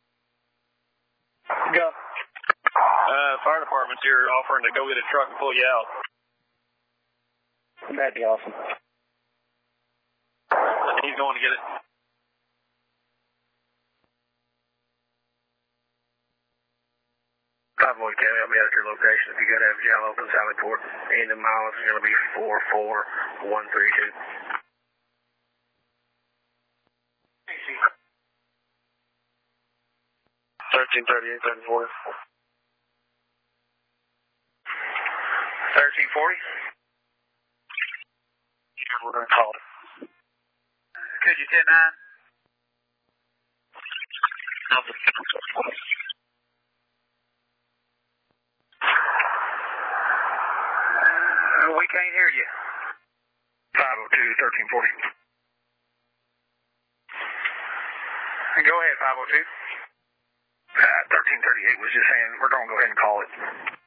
Go. Uh, fire department's here offering to go get a truck and pull you out. That'd be awesome. He's going to get it. five oh eight County, I'll be at your location. If you got to have jail open, Sallyport. And the mileage is going to be four four one three two. thirteen thirty-eight, thirteen forty. thirteen forty? Yeah, we're going to call it. Could you ten nine? Uh, we can't hear you. five oh two, thirteen forty. Go ahead, five oh two. Uh, thirteen thirty-eight was just saying we're going to go ahead and call it.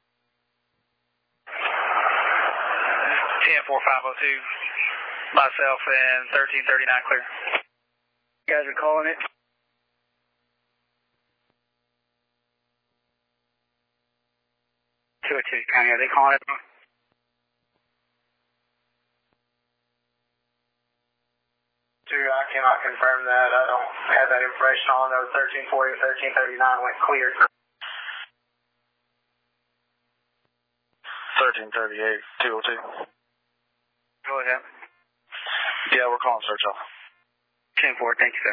ten four, five oh two. Myself and thirteen thirty-nine clear. You guys are calling it? two oh two County, are they calling it? I cannot confirm that. I don't have that information on those. thirteen forty or thirteen thirty-nine went clear. thirteen thirty-eight, two oh two. Go ahead. Yeah, we're calling search off. ten four, thank you, sir.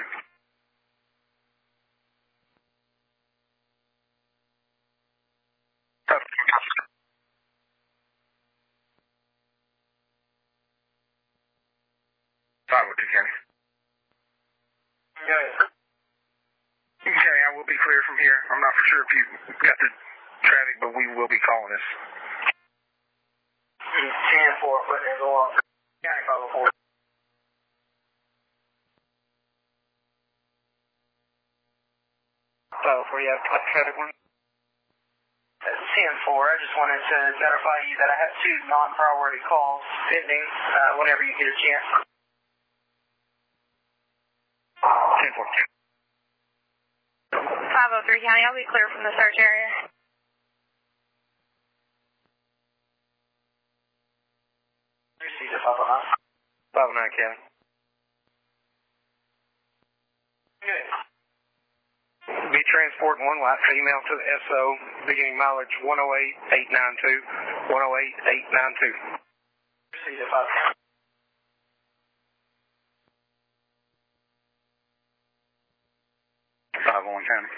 five oh two County. Okay, I will be clear from here. I'm not for sure if you got the traffic, but we will be calling this. ten four, put it on. County five oh four. five oh four, you have traffic one? ten four, I just wanted to notify you that I have two non-priority calls pending uh, whenever you get a chance. ten four. five oh three County, I'll be clear from the search area. Receive it, five oh nine. five oh nine County. Good. Be transporting one white female to the S O, beginning mileage one oh eight eight nine two, one oh eight eight nine two. Receive it, five. five oh one County.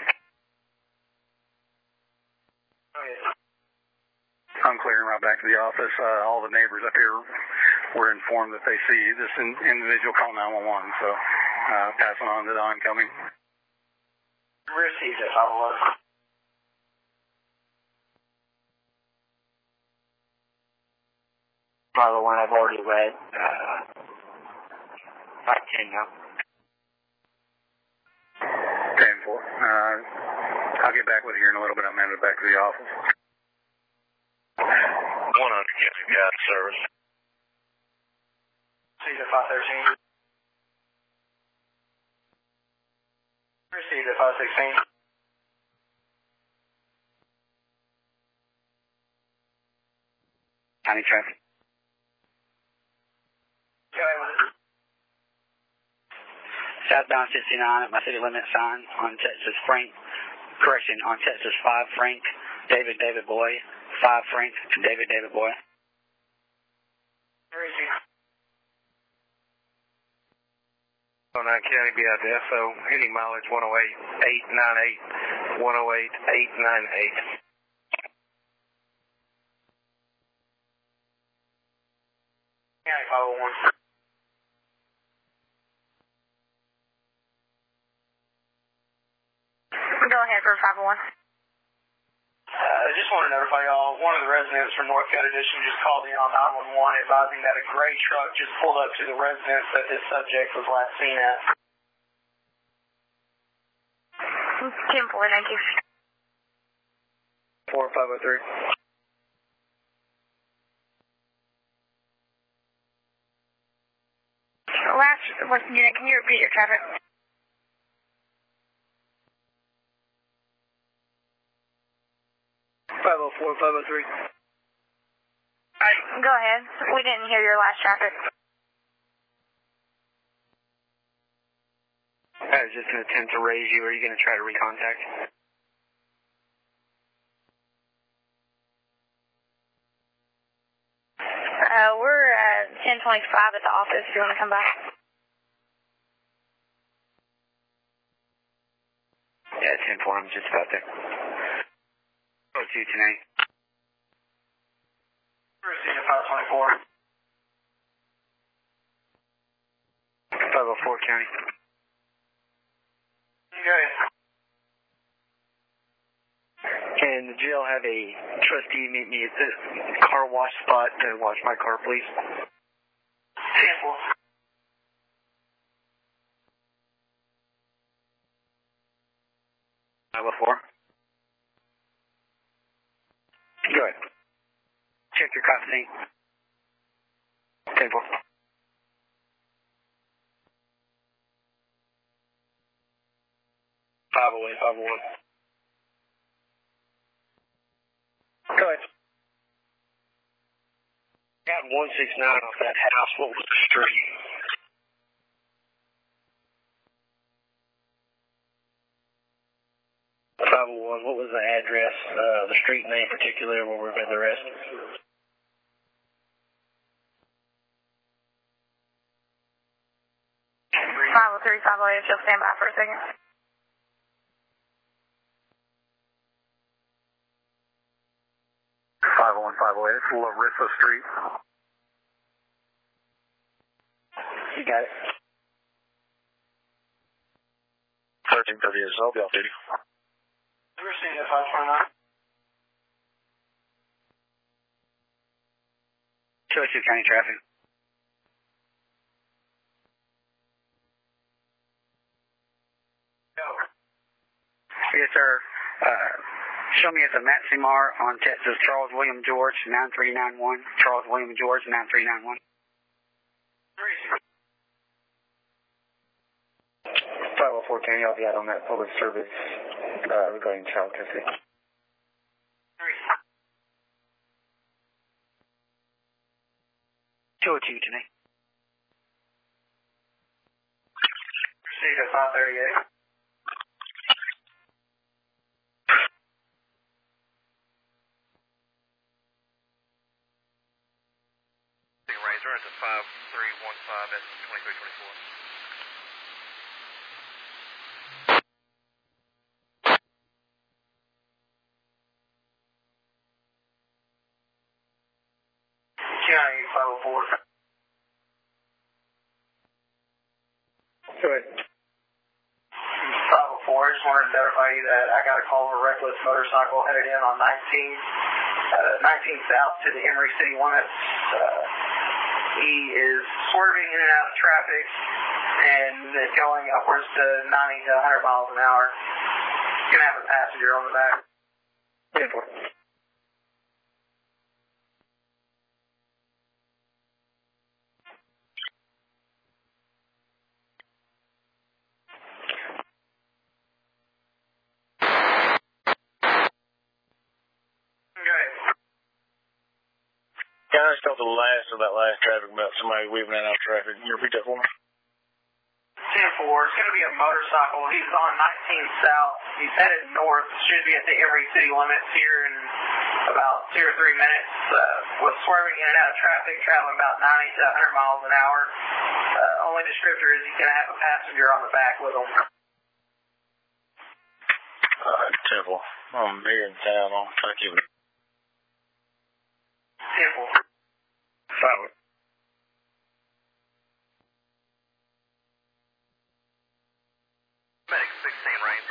I'm clearing right back to the office. Uh, all the neighbors up here were informed that they see this in, individual call nine one one, so uh, passing on to the oncoming. Received it, five oh one. five oh one I've already read. Uh, five ten now. ten four. Uh, I'll get back with you here in a little bit. I'm headed back to the office. one hundred got service. Received at five thirteen. Received at five sixteen. County traffic. Okay, with it. Southbound sixty-nine at my city limit sign on Texas Frank. Correction, on Texas five Frank, David David Boy, five Frank, David David Boy. Where is he? oh nine County B I D F O, any mileage one oh eight, eight ninety-eight, one oh eight, eight ninety-eight. County five oh one. Go ahead for five oh one. Uh, I just want to notify y'all, one of the residents from Northcote Edition just called in on nine one one advising that a gray truck just pulled up to the residence that this subject was last seen at. ten four, thank you. four five oh three. Last, what's the unit? Can you repeat your traffic? five oh four, five oh three. Alright, go ahead. We didn't hear your last traffic. That was just an attempt to raise you. Are you going to try to recontact? Uh, we're uh, ten twenty-five at the office if you want to come by. Yeah, ten four, I'm just about there. oh two tonight. Received at five twenty-four. five oh four County. Okay. Can the jail have a trustee meet me at the car wash spot to wash my car, please? ten four. five oh four. Go ahead. Check your custody. ten four. five oh eight, five oh one. Go ahead. Got one six nine off that house. What was the street? five oh one, what was the address, uh, the street name particular where we've been arrested? five oh three, five oh eight, if you'll stand by for a second. five oh one, five oh eight, it's Larissa Street. You got it. thirteen thirty is I'll be off duty. Received at five twenty-nine. two oh two County traffic. Go. Yes, sir. Uh, show me at the Maximar on Texas, Charles William George, nine three nine one. Charles William George, nine three nine one. five oh four County, I'll be out on that public service uh, regarding child custody. two oh two tonight. Received at five thirty-eight. Razor at the five three one five at twenty-three twenty-four. County five oh four. Go ahead. five oh four, I just wanted to notify you that I got a call of a reckless motorcycle headed in on nineteen, uh, nineteen south to the Emory city limits. Uh, He is swerving in and out of traffic and is going upwards to ninety to one hundred miles an hour. He's going to have a passenger on the back. ten four. Can I just talk to the last of that last traffic about somebody weaving in and out of traffic? Can you repeat that for me? ten four, it's going to be a motorcycle. He's on nineteen South. He's headed north. Should be at the Emory city limits here in about two or three minutes. Uh, was swerving in and out of traffic, traveling about ninety to one hundred miles an hour. Uh, only descriptor is he's going to have a passenger on the back with him. Alright, Temple. I'm here in town. I'll try to keep it. Temple. Solid. Medic sixteen, rain.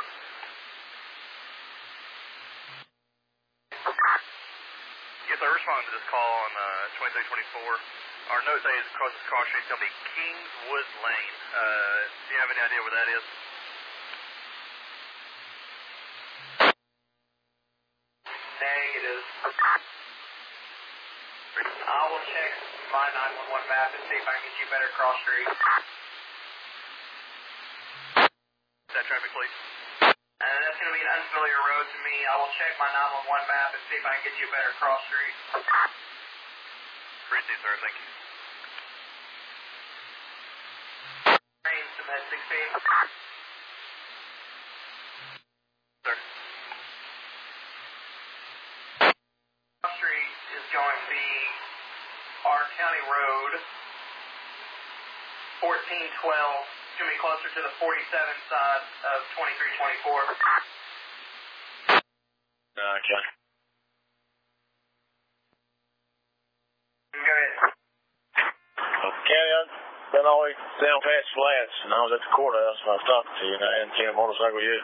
Yes, I responded to this call on uh, twenty-three twenty-four. Our note says across this cross street is going to be Kingswood Lane. Uh, do you have any idea where that is? Negative. I will check my nine one one map and see if I can get you better cross street. Is that traffic, please? Uh, that's going to be an unfamiliar road to me. I will check my nine one one map and see if I can get you a better cross street. Appreciate it, sir. Thank you. Rain to med sixteen. Sir. Cross street is going to be our county road fourteen twelve. It's going to be closer to the forty-seven side of twenty-three twenty-four. Okay. Go ahead. Okay, I've been all the way down past Flats, and I was at the courthouse when I was talking to you, and I hadn't seen a motorcycle yet.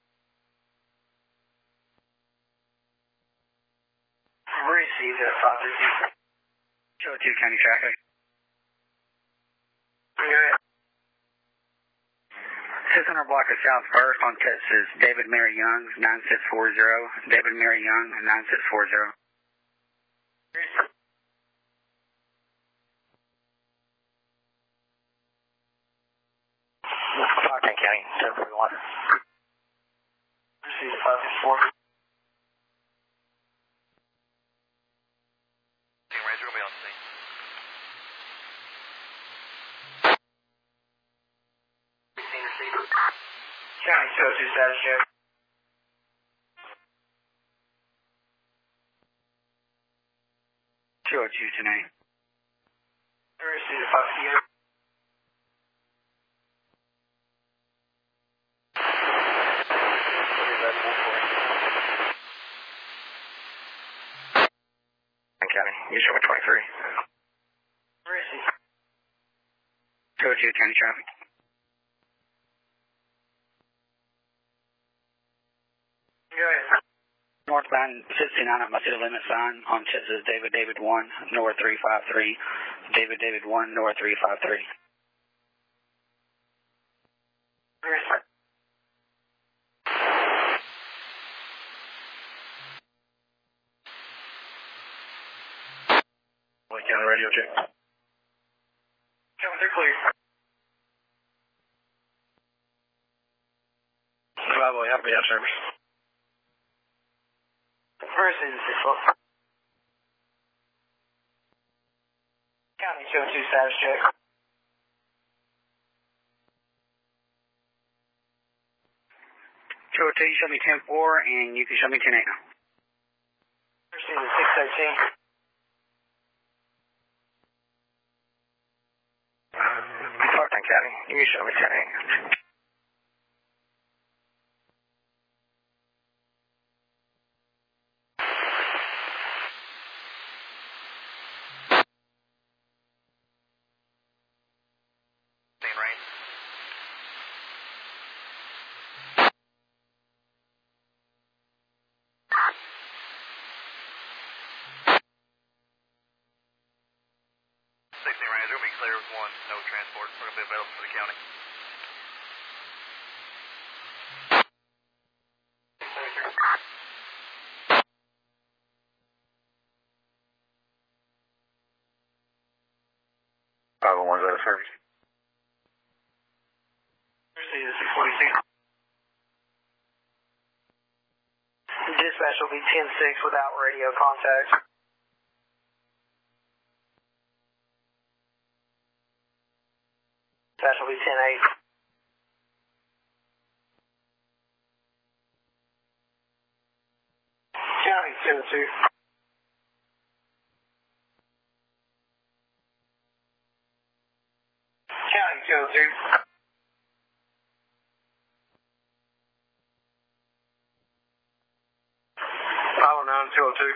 Received at five fifty. two oh two county traffic. Go ahead. six hundred block of South First on Texas, David Mary Young, nine six four zero. David Mary Young, nine six four zero. Stockton County, ten forty-one. Received at five fifty-four. Team Ranger will be on scene. sixteen received. County two oh two status check. two oh two tonight. Received at five fifty-eight. County, you show me twenty-three. Received. two oh two county traffic. Go ahead. Northbound sixty-nine at my city limit sign on Texas, David David one, North three five three. David David one, North three five three. Received. Lake County radio check. Coming through clear. Bravo, have me out service. Received at six four. County two oh two status check. two oh two, you show me ten four, and you can show me ten eight. Received at six eighteen. Stockton County, you show me ten eight. Team Rain. sixteen, Rain. they're going to be clear with one, no transport. We're going to be available for the county. five oh one's out of service. six forty-six. Dispatch will be ten six without radio contact. Dispatch will be ten eight. County ten two. County ten two. five oh nine two oh two.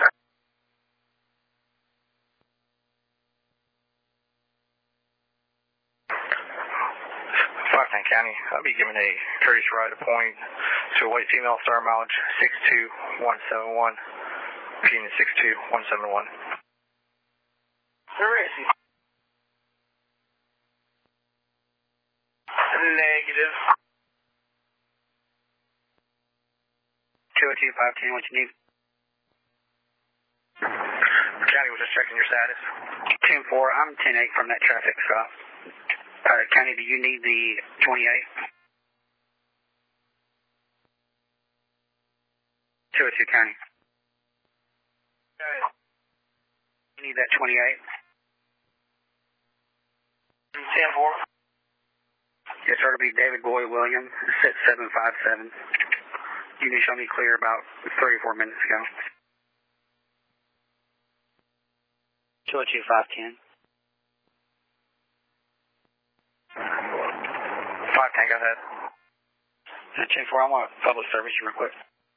Foxton County, I'll be giving a courteous ride to point to a white female, star mileage six two one seven one, Union six two one seven one. Where is he? Negative. two oh two five ten, what you need? County was just checking your status. ten four, I'm ten eight from that traffic stop. Uh, County, do you need the twenty-eight? two oh two County. Okay. You need that twenty-eight? ten four. Yes, sir, it'll be David Boy Williams, six seven five seven. You can show me clear about three or four minutes ago. two oh two five ten. five ten, go ahead. ten four, I want public service real quick.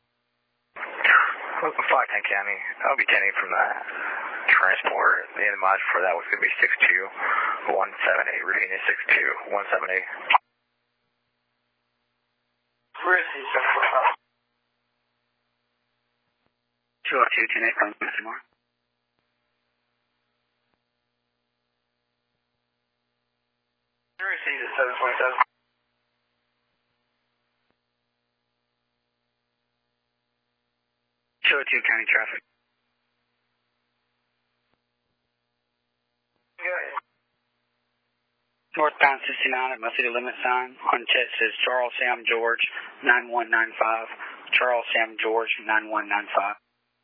five ten County, I'll be ten eight from the transport. The end of mileage for that was going to be six two one seven eight, Virginia six two one seven eight. Where is he? two oh two ten eight from Mister Moore. Where is he at seven twenty-seven? two oh two County traffic. Go ahead. Northbound sixty-nine at my city limit sign. On chat says Charles Sam George nine one nine five. Charles Sam George nine one nine five.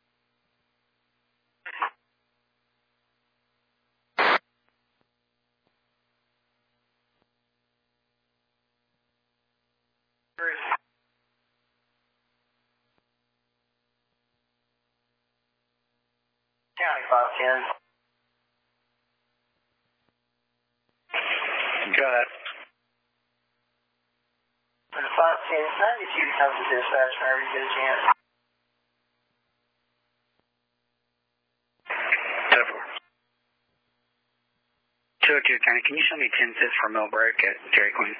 Where is he? County five ten. Go ahead. five ten, can I get you to come to dispatch whenever you get a chance? two oh two County, can you show me ten cents for mill break at Dairy Queen?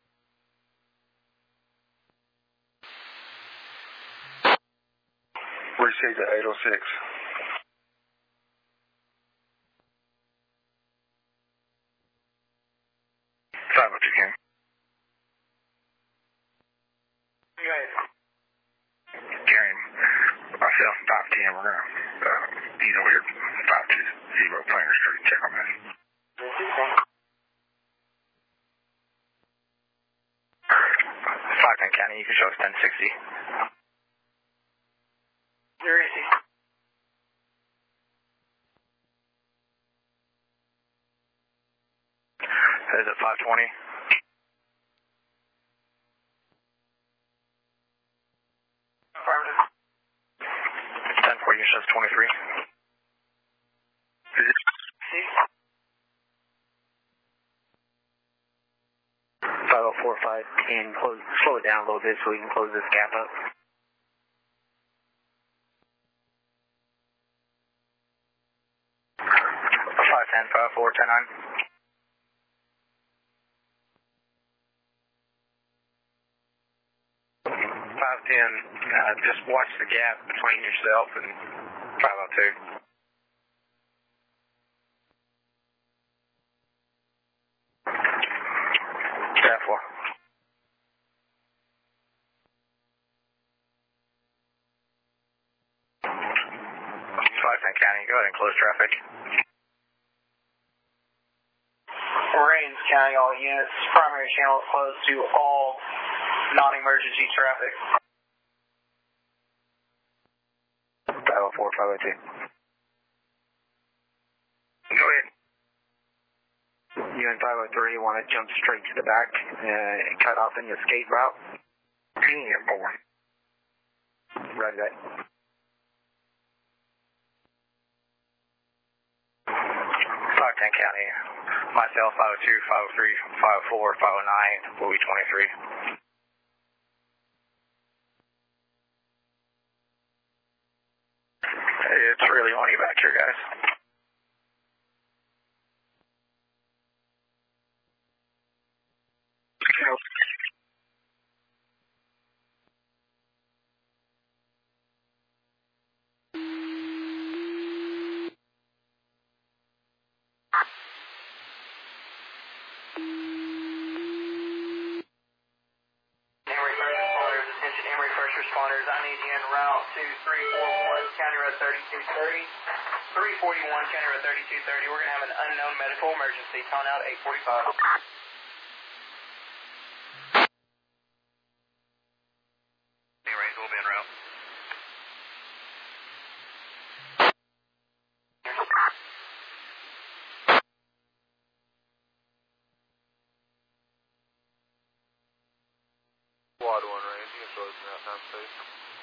Received at eight oh six. five oh two County. Go ahead. Gary, myself and five ten, we're going to, uh, he's over here, five two zero Planter Street, check on this. five ten County, you can show us ten sixty. Where is he? That is at five twenty. Affirmative. ten four, you can show us twenty-three. See? five oh four five ten, close, slow it down a little bit so we can close this gap up. five ten, five four, ten nine. five ten, uh, just watch the gap between yourself and five oh two. Southern County, go ahead and close traffic. Rains County, all units, primary channel is closed to all non-emergency traffic. five oh four, five oh two. Go ahead. You and five oh three want to jump straight to the back uh, and cut off in your escape route? ten four. Right that. Southern County, myself, five oh two, five oh three, five oh four, five oh nine, will be twenty-three. It's really on you back here, guys. Responders, I need you en route to three forty-one County Road thirty-two thirty. three forty-one County Road thirty-two thirty. We're going to have an unknown medical emergency. Tone out eight forty-five. Range will be en route. Quad one range, you can show us now time space.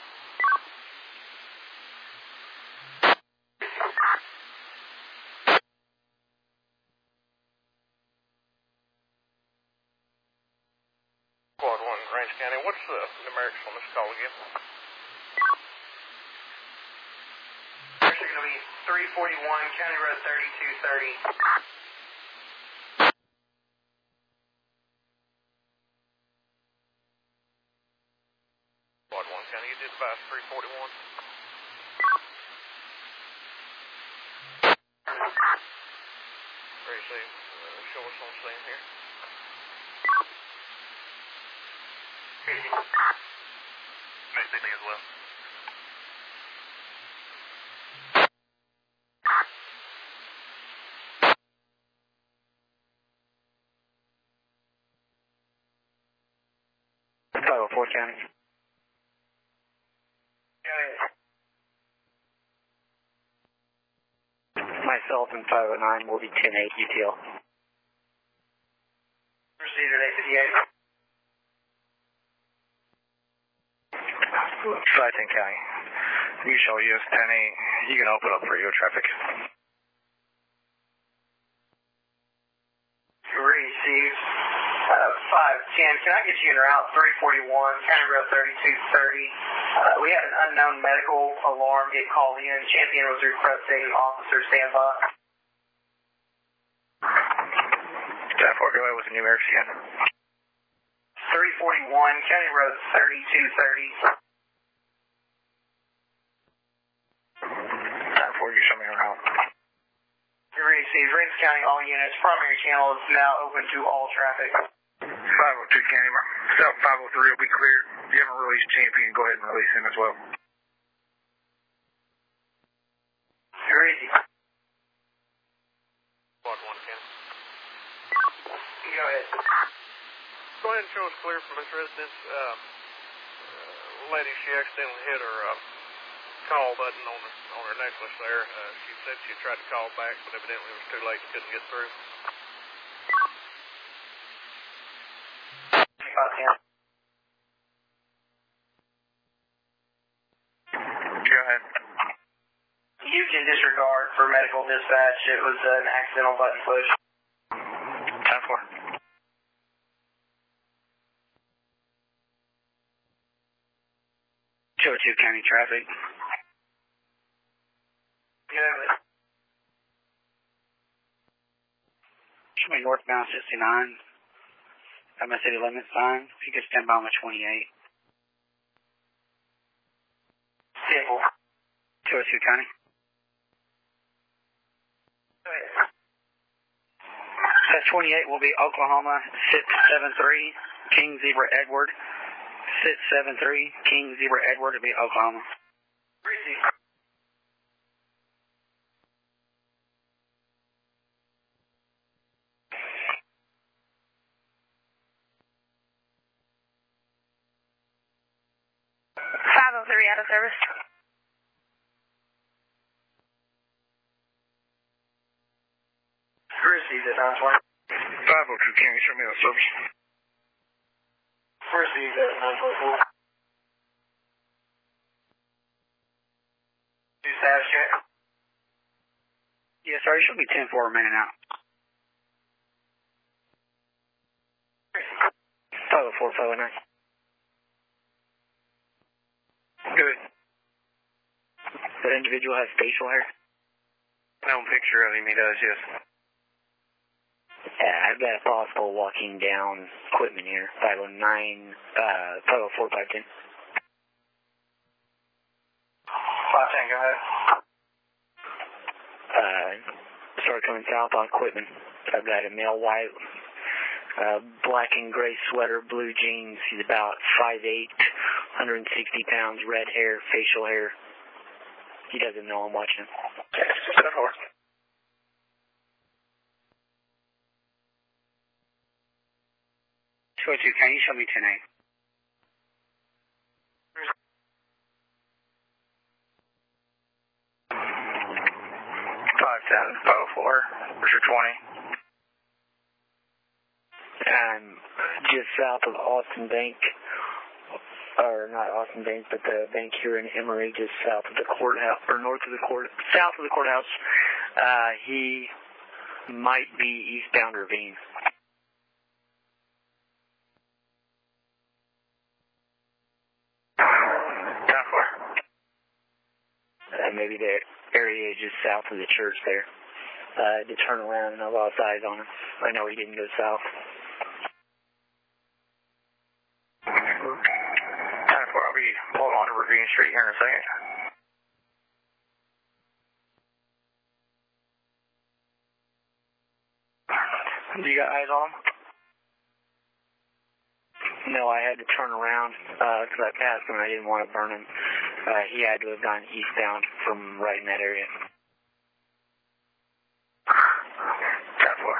Quad one, Range County, what's the numerics on this call again? First, you're going to be three forty-one County Road thirty-two thirty. Quad one, County, you dispatch three forty-one. Very safe. Uh, show us on scene here. May C D as well. five oh four County. Myself and five oh nine will be ten eight U T L. Proceed at eight fifty-eight. Southern County. You show U S ten eight. You can open up radio traffic. Receive uh, five ten. Can I get you en route three forty-one County Road thirty-two thirty? Uh, we had an unknown medical alarm get called in. Champion was requesting officer standby. ten four, go ahead with the numerics again. three forty-one County Road thirty-two thirty. ten four, you show me around. Received. Rains County, all units. Primary channel is now open to all traffic. five oh two County, myself five oh three will be cleared. If you haven't released Champion, go ahead and release him as well. Easy. Quad one, County. Go ahead. Go ahead and show us clear from this residence. Um, uh, lady, she accidentally hit her uh, call button on her, on her necklace there. Uh, she said she tried to call back, but evidently it was too late and couldn't get through. Go ahead. You can disregard for medical dispatch. It was an accidental button push. ten four. two oh two County traffic. Yeah. Show me northbound sixty-nine. Got my city limit sign. If you could stand by on the twenty-eight. Simple. two oh two County. Go ahead. That twenty-eight will be Oklahoma six seven three King Zebra Edward. six seven three King Zebra Edward will be Oklahoma. Receive. E's at nine twenty? five oh two, can you show me the service? Where's E's at nine twenty-four? Do status check? Yes, sir. You should be ten four remaining out. five oh four, five oh nine. Good. That individual has facial hair? No picture of him, he does, yes. Yeah, I've got a possible walking down equipment here. five oh nine, uh, five oh four, five ten. five ten, go ahead. Uh, start coming south on equipment. I've got a male white, uh, black and gray sweater, blue jeans. He's about five eight, one hundred sixty pounds, red hair, facial hair. He doesn't know I'm watching him. seven four. two oh two, can you show me ten eight? five ten, five oh four, where's your twenty? I'm just south of Austin Bank, or not Austin Bank, but the bank here in Emory, just south of the courthouse, or north of the court, south of the courthouse. Uh, he might be eastbound Ravine. ten four. Uh, maybe the area just south of the church there. Uh, to turn around and I lost eyes on him. I know he didn't go south. ten four, I'll be pulling on to Ravine Street here in a second. Do you got eyes on him? No, I had to turn around because uh, I passed him and I didn't want to burn him. Uh, he had to have gone eastbound from right in that area. ten four.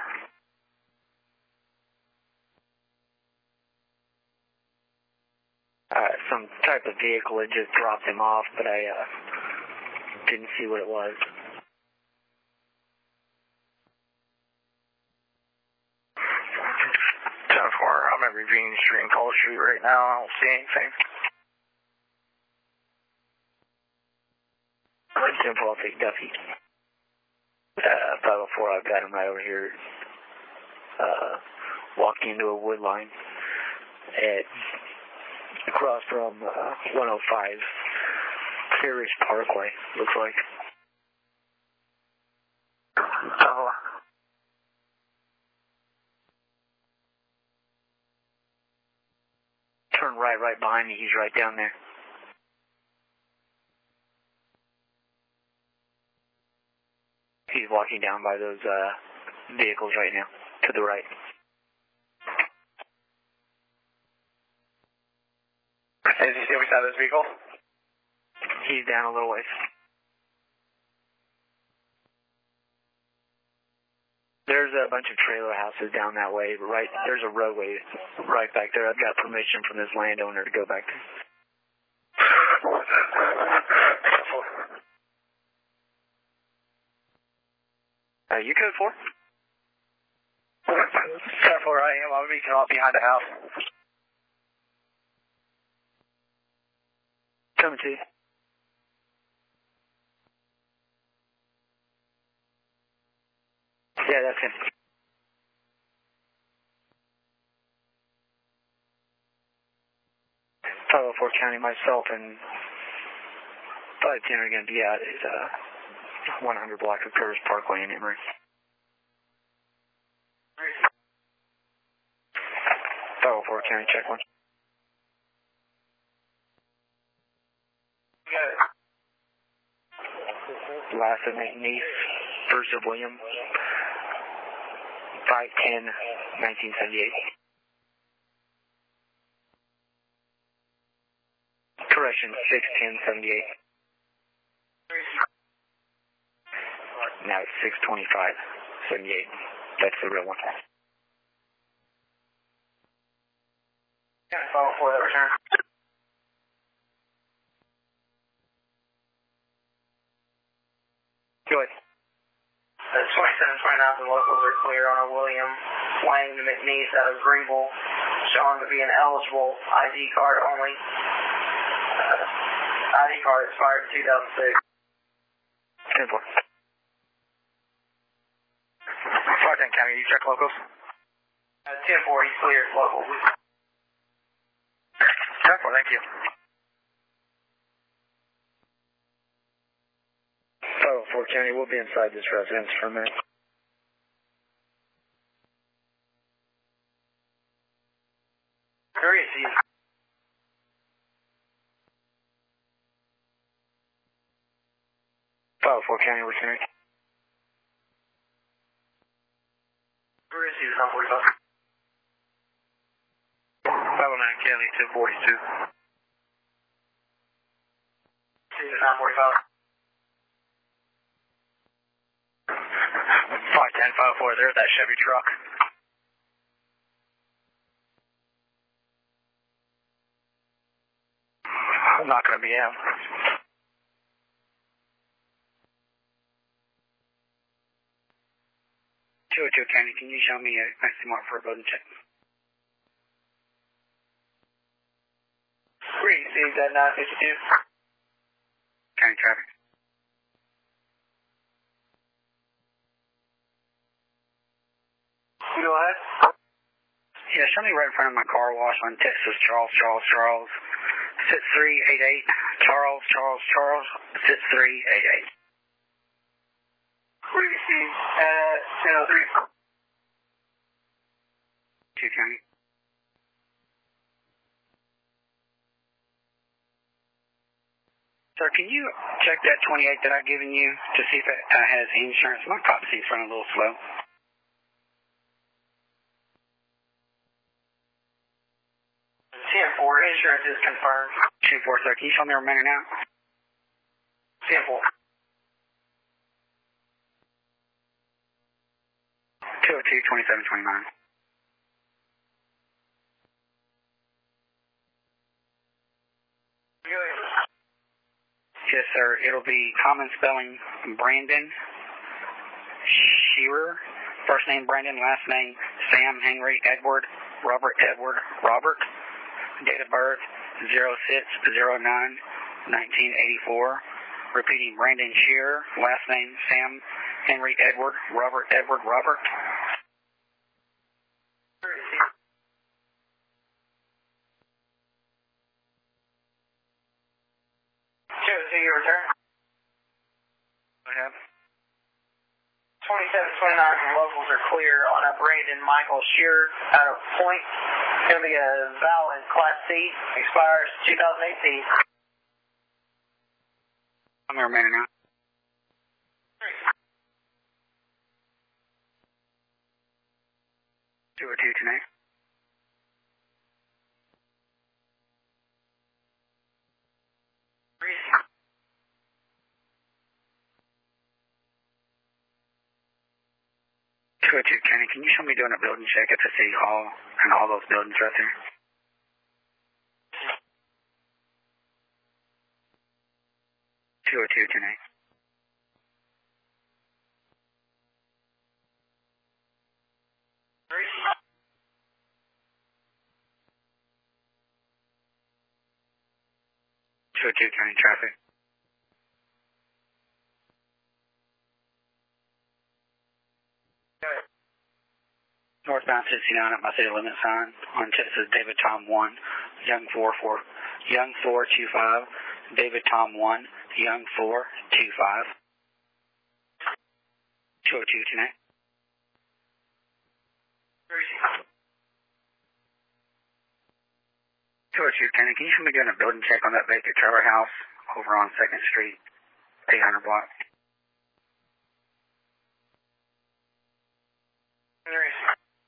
Uh, some type of vehicle had just dropped him off, but I uh, didn't see what it was. ten four, I'm at Ravine Street and Cole Street right now. I don't see anything. Simple, I'll take Duffy. Uh, five oh four, I've got him right over here. Uh, walking into a wood line. It's across from uh, one oh five Clear Ridge Parkway, looks like. Oh. Turn right, right behind me. He's right down there. He's walking down by those uh, vehicles right now, to the right. Is he still beside this vehicle? He's down a little ways. There's a bunch of trailer houses down that way. Right, there's a roadway right back there. I've got permission from this landowner to go back there. Uh, you code four? ten four, I am. I'm meeting off behind the house. Coming to you. Yeah, that's him. five oh four County, myself, and five ten are going to be out at uh, one hundred block of Curtis Parkway in Emory. five oh four County, check one. Last of McNeese, first of William, five ten nineteen seventy-eight. Correction, six ten seventy-eight. Now it's six twenty-five seventy-eight. That's the real one. five oh four, that return. Go ahead. That's twenty twenty-seven twenty-nine, the locals are clear on a William Wayne McNeese out of Greenville, showing to be an eligible I D card only. Uh, I D card expired in two thousand six. ten four. Sergeant County, you check locals? Uh, ten four, he's cleared local. ten four, thank you. Oh, Fort County, we'll be inside this residence for a minute. Where is he? Oh, Fort County, we're hearing. Where is he? nine forty-five. five oh nine County, ten forty-two. nine forty-five. five ten, five four, there's that Chevy truck. I'm not going to be out. two oh two County, can you show me a maximum mark for a building check? Where you see that nine fifty-two? County traffic. You go ahead. Yeah, show me right in front of my car wash on Texas, Charles, Charles, Charles. six three eight eight. Charles, Charles, Charles. six three eight eight. Where you see at ten oh three? two County. Sir, can you check that twenty-eight that I've given you to see if it uh, has insurance? My cop seat's running a little slow. ten four, insurance is confirmed. ten four, sir, can you show me a remainder now? ten four. two oh two, twenty-seven twenty-nine. Yes, sir. It'll be common spelling Brandon Shearer. First name Brandon, last name Sam Henry Edward Robert Edward Robert. Date of birth zero six zero nine nineteen eighty-four. Repeating, Brandon Shearer. Last name Sam Henry Edward Robert Edward Robert. Your return? I have. twenty-seven twenty-nine locals are clear on a Brandon Michael Shearer out of Point. It's going to be a valid Class C. Expires two thousand eighteen. I'm a remainder now. two oh two tonight. two oh two, Kenny, can you show me doing a building check at the City Hall and all those buildings right there? two oh two tonight. two oh two, County traffic. Northbound sixty-nine at my city limit sign on Texas, David Tom one, Young four four, Young four two five, David Tom one, Young four two five. two oh two tonight. two oh two, Kenny, can you show me doing a building check on that vacant trailer house over on second Street, eight hundred block? There is.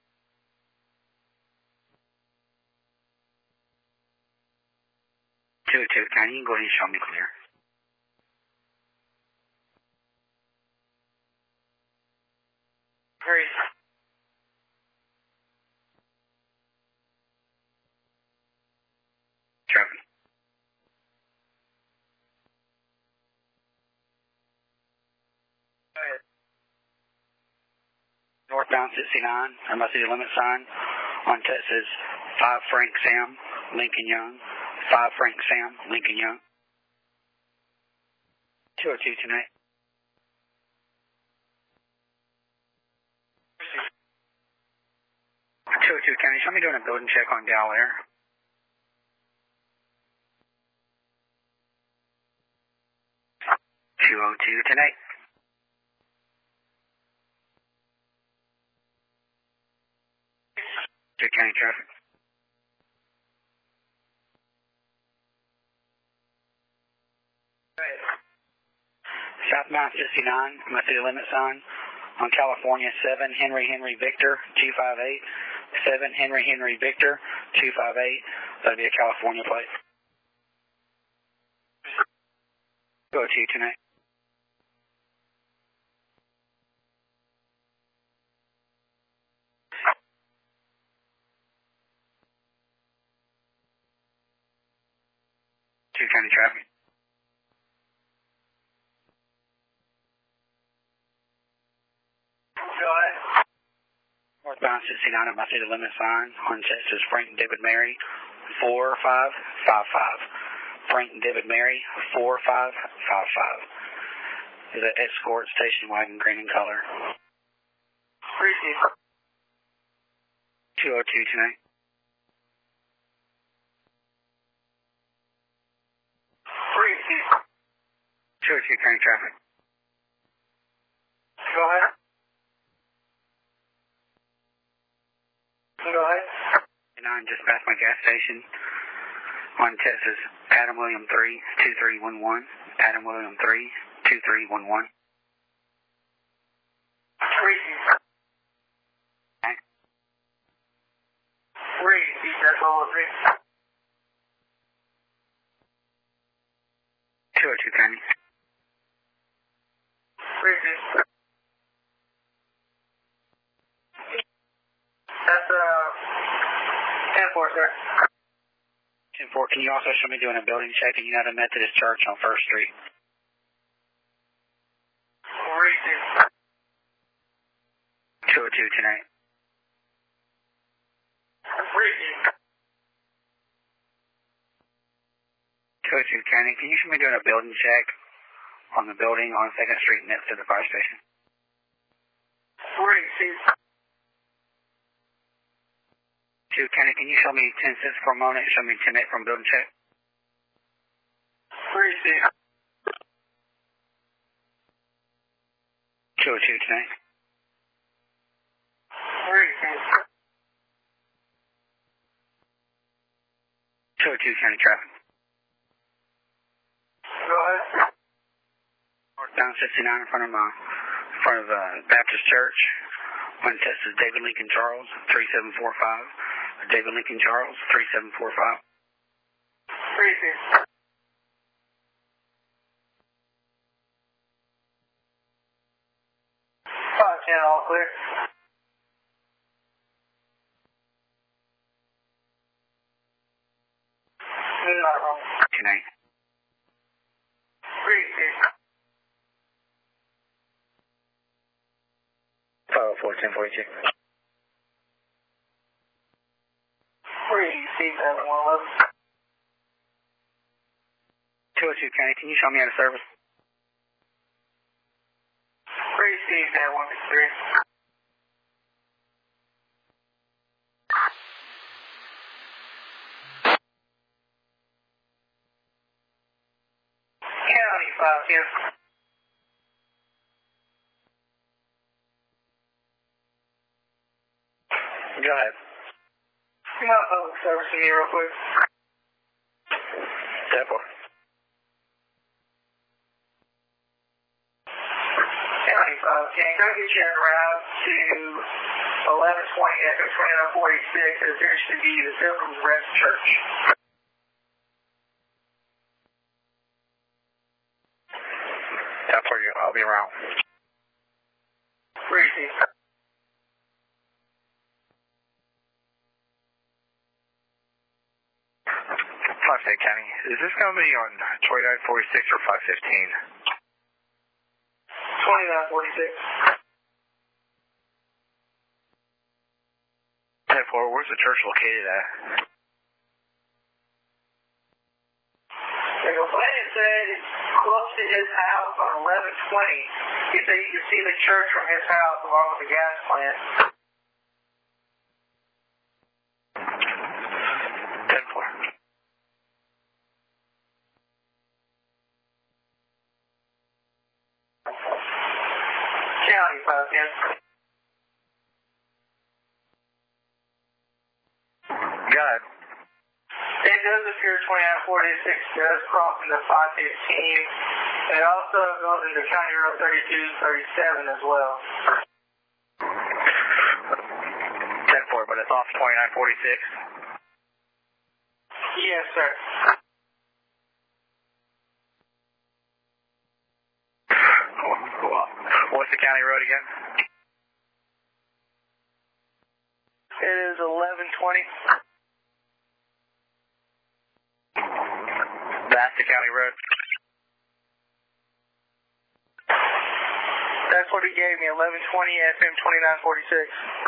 two oh two, Kenny, you can go ahead and show me clear. There is. Traffic. Go ahead. northbound sixty-nine, or my city limit sign on Texas five Frank Sam, Lincoln Young, five Frank Sam, Lincoln Young. two oh two tonight. two oh two County, show me doing a building check on Dow Air. two oh two tonight. two County traffic. Southbound sixty-nine, my city limit sign on California seven Henry Henry Victor two five eight. seven Henry Henry Victor two five eight. That'll be a California plate. two oh two tonight. two County traffic. Go ahead. Northbound sixty-nine at my city limit sign on Texas Frank and David Mary four five five five. Frank and David Mary four five five five. Is an escort station wagon green in color. Appreciate it. two oh two tonight. Appreciate it. two oh two County traffic. Go ahead. Go ahead. nine just past my gas station on Texas Adam William three two three one one. Adam William three two three one one. Appreciate it. Appreciate that all three. two oh two County. Appreciate it. That's uh ten four, sir. ten four, can you also show me doing a building check at United Methodist Church on First Street? Appreciate it. two oh two tonight. Appreciate it. two oh two County, can you show me doing a building check on the building on Second Street next to the fire station? Appreciate it. two County, can you show me ten cents per moment? Show me ten eight from building check. Appreciate it. two oh two tonight. Appreciate it. two oh two County traffic. Go ahead. Northbound sixty-nine in front of my, in front of uh, Baptist Church. On Texas David Lincoln Charles three seven four five. David Lincoln Charles three seven four five. Appreciate it. five ten, all clear. Not wrong. Tonight. Appreciate it. five oh four, ten forty-two. Appreciate that one eleven. two oh two County, can you show me how to service? Appreciate that one three. County five ten. Go ahead. Come out public service to me real quick. ten four. County five ten. Can I get you en route to eleven twenty Echo twenty-nine forty-six as there should be the Pilgrim's Rest Church. ten four, I'll be around. Appreciate it. five state County, is this going to be on twenty-nine forty-six or five fifteen? twenty-nine forty-six. ten four, where's the church located at? The complainant said it's close to his house on eleven twenty. He said you can see the church from his house along with the gas plant. ten four. County five ten. Go ahead. It does appear twenty-nine forty-six does cross into five fifteen. It also goes into County Road thirty-two thirty-seven as well. ten four, but it's off twenty-nine forty-six. Yes, sir. What's the county road again? It is eleven twenty. That's the county road. That's what he gave me, eleven twenty F M twenty-nine forty-six.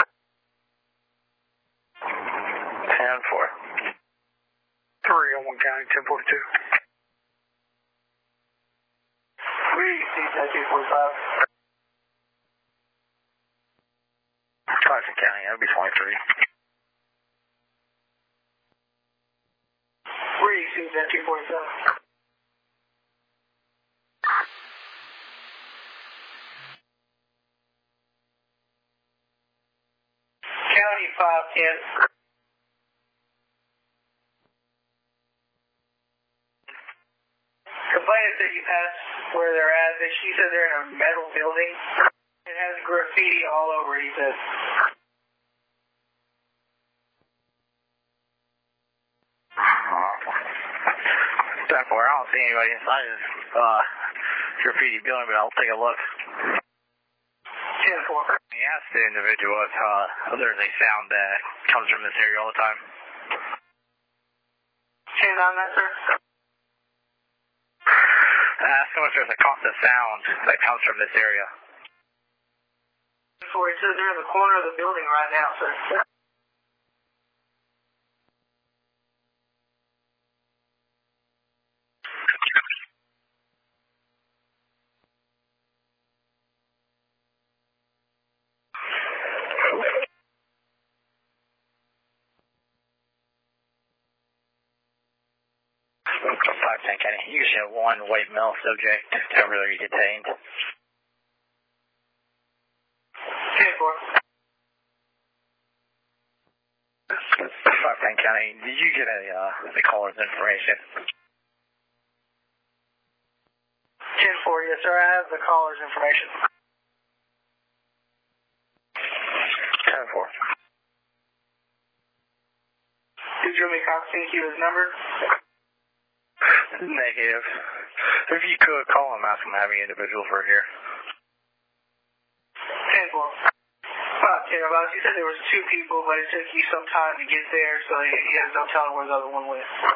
ten four. three oh one County, ten forty-two. three C two forty-five. Clarkson County, that would be twenty-three. three C two forty-seven. County five ten. Complainant said you passed where they're at. She said they're in a metal building. It has graffiti all over it, he said. ten four, I don't see anybody inside this uh, graffiti building, but I'll take a look. ten four. He asked the individual if uh, there's a sound that comes from this area all the time. Change on that, sir? I asked him if there's a constant sound that comes from this area. ten four, he says they're in the corner of the building right now, sir. five ten County. You can show one white male subject temporarily detained. ten four. five ten County, did you get a, uh, the caller's information? ten four, yes, sir. I have the caller's information. ten four. Did you want me to contact you his number? Negative. If you could, call him, ask him to have any individual for here. ten four. Five ten, about you said there was two people, but it took you some time to get there, so he has no telling where the other one went.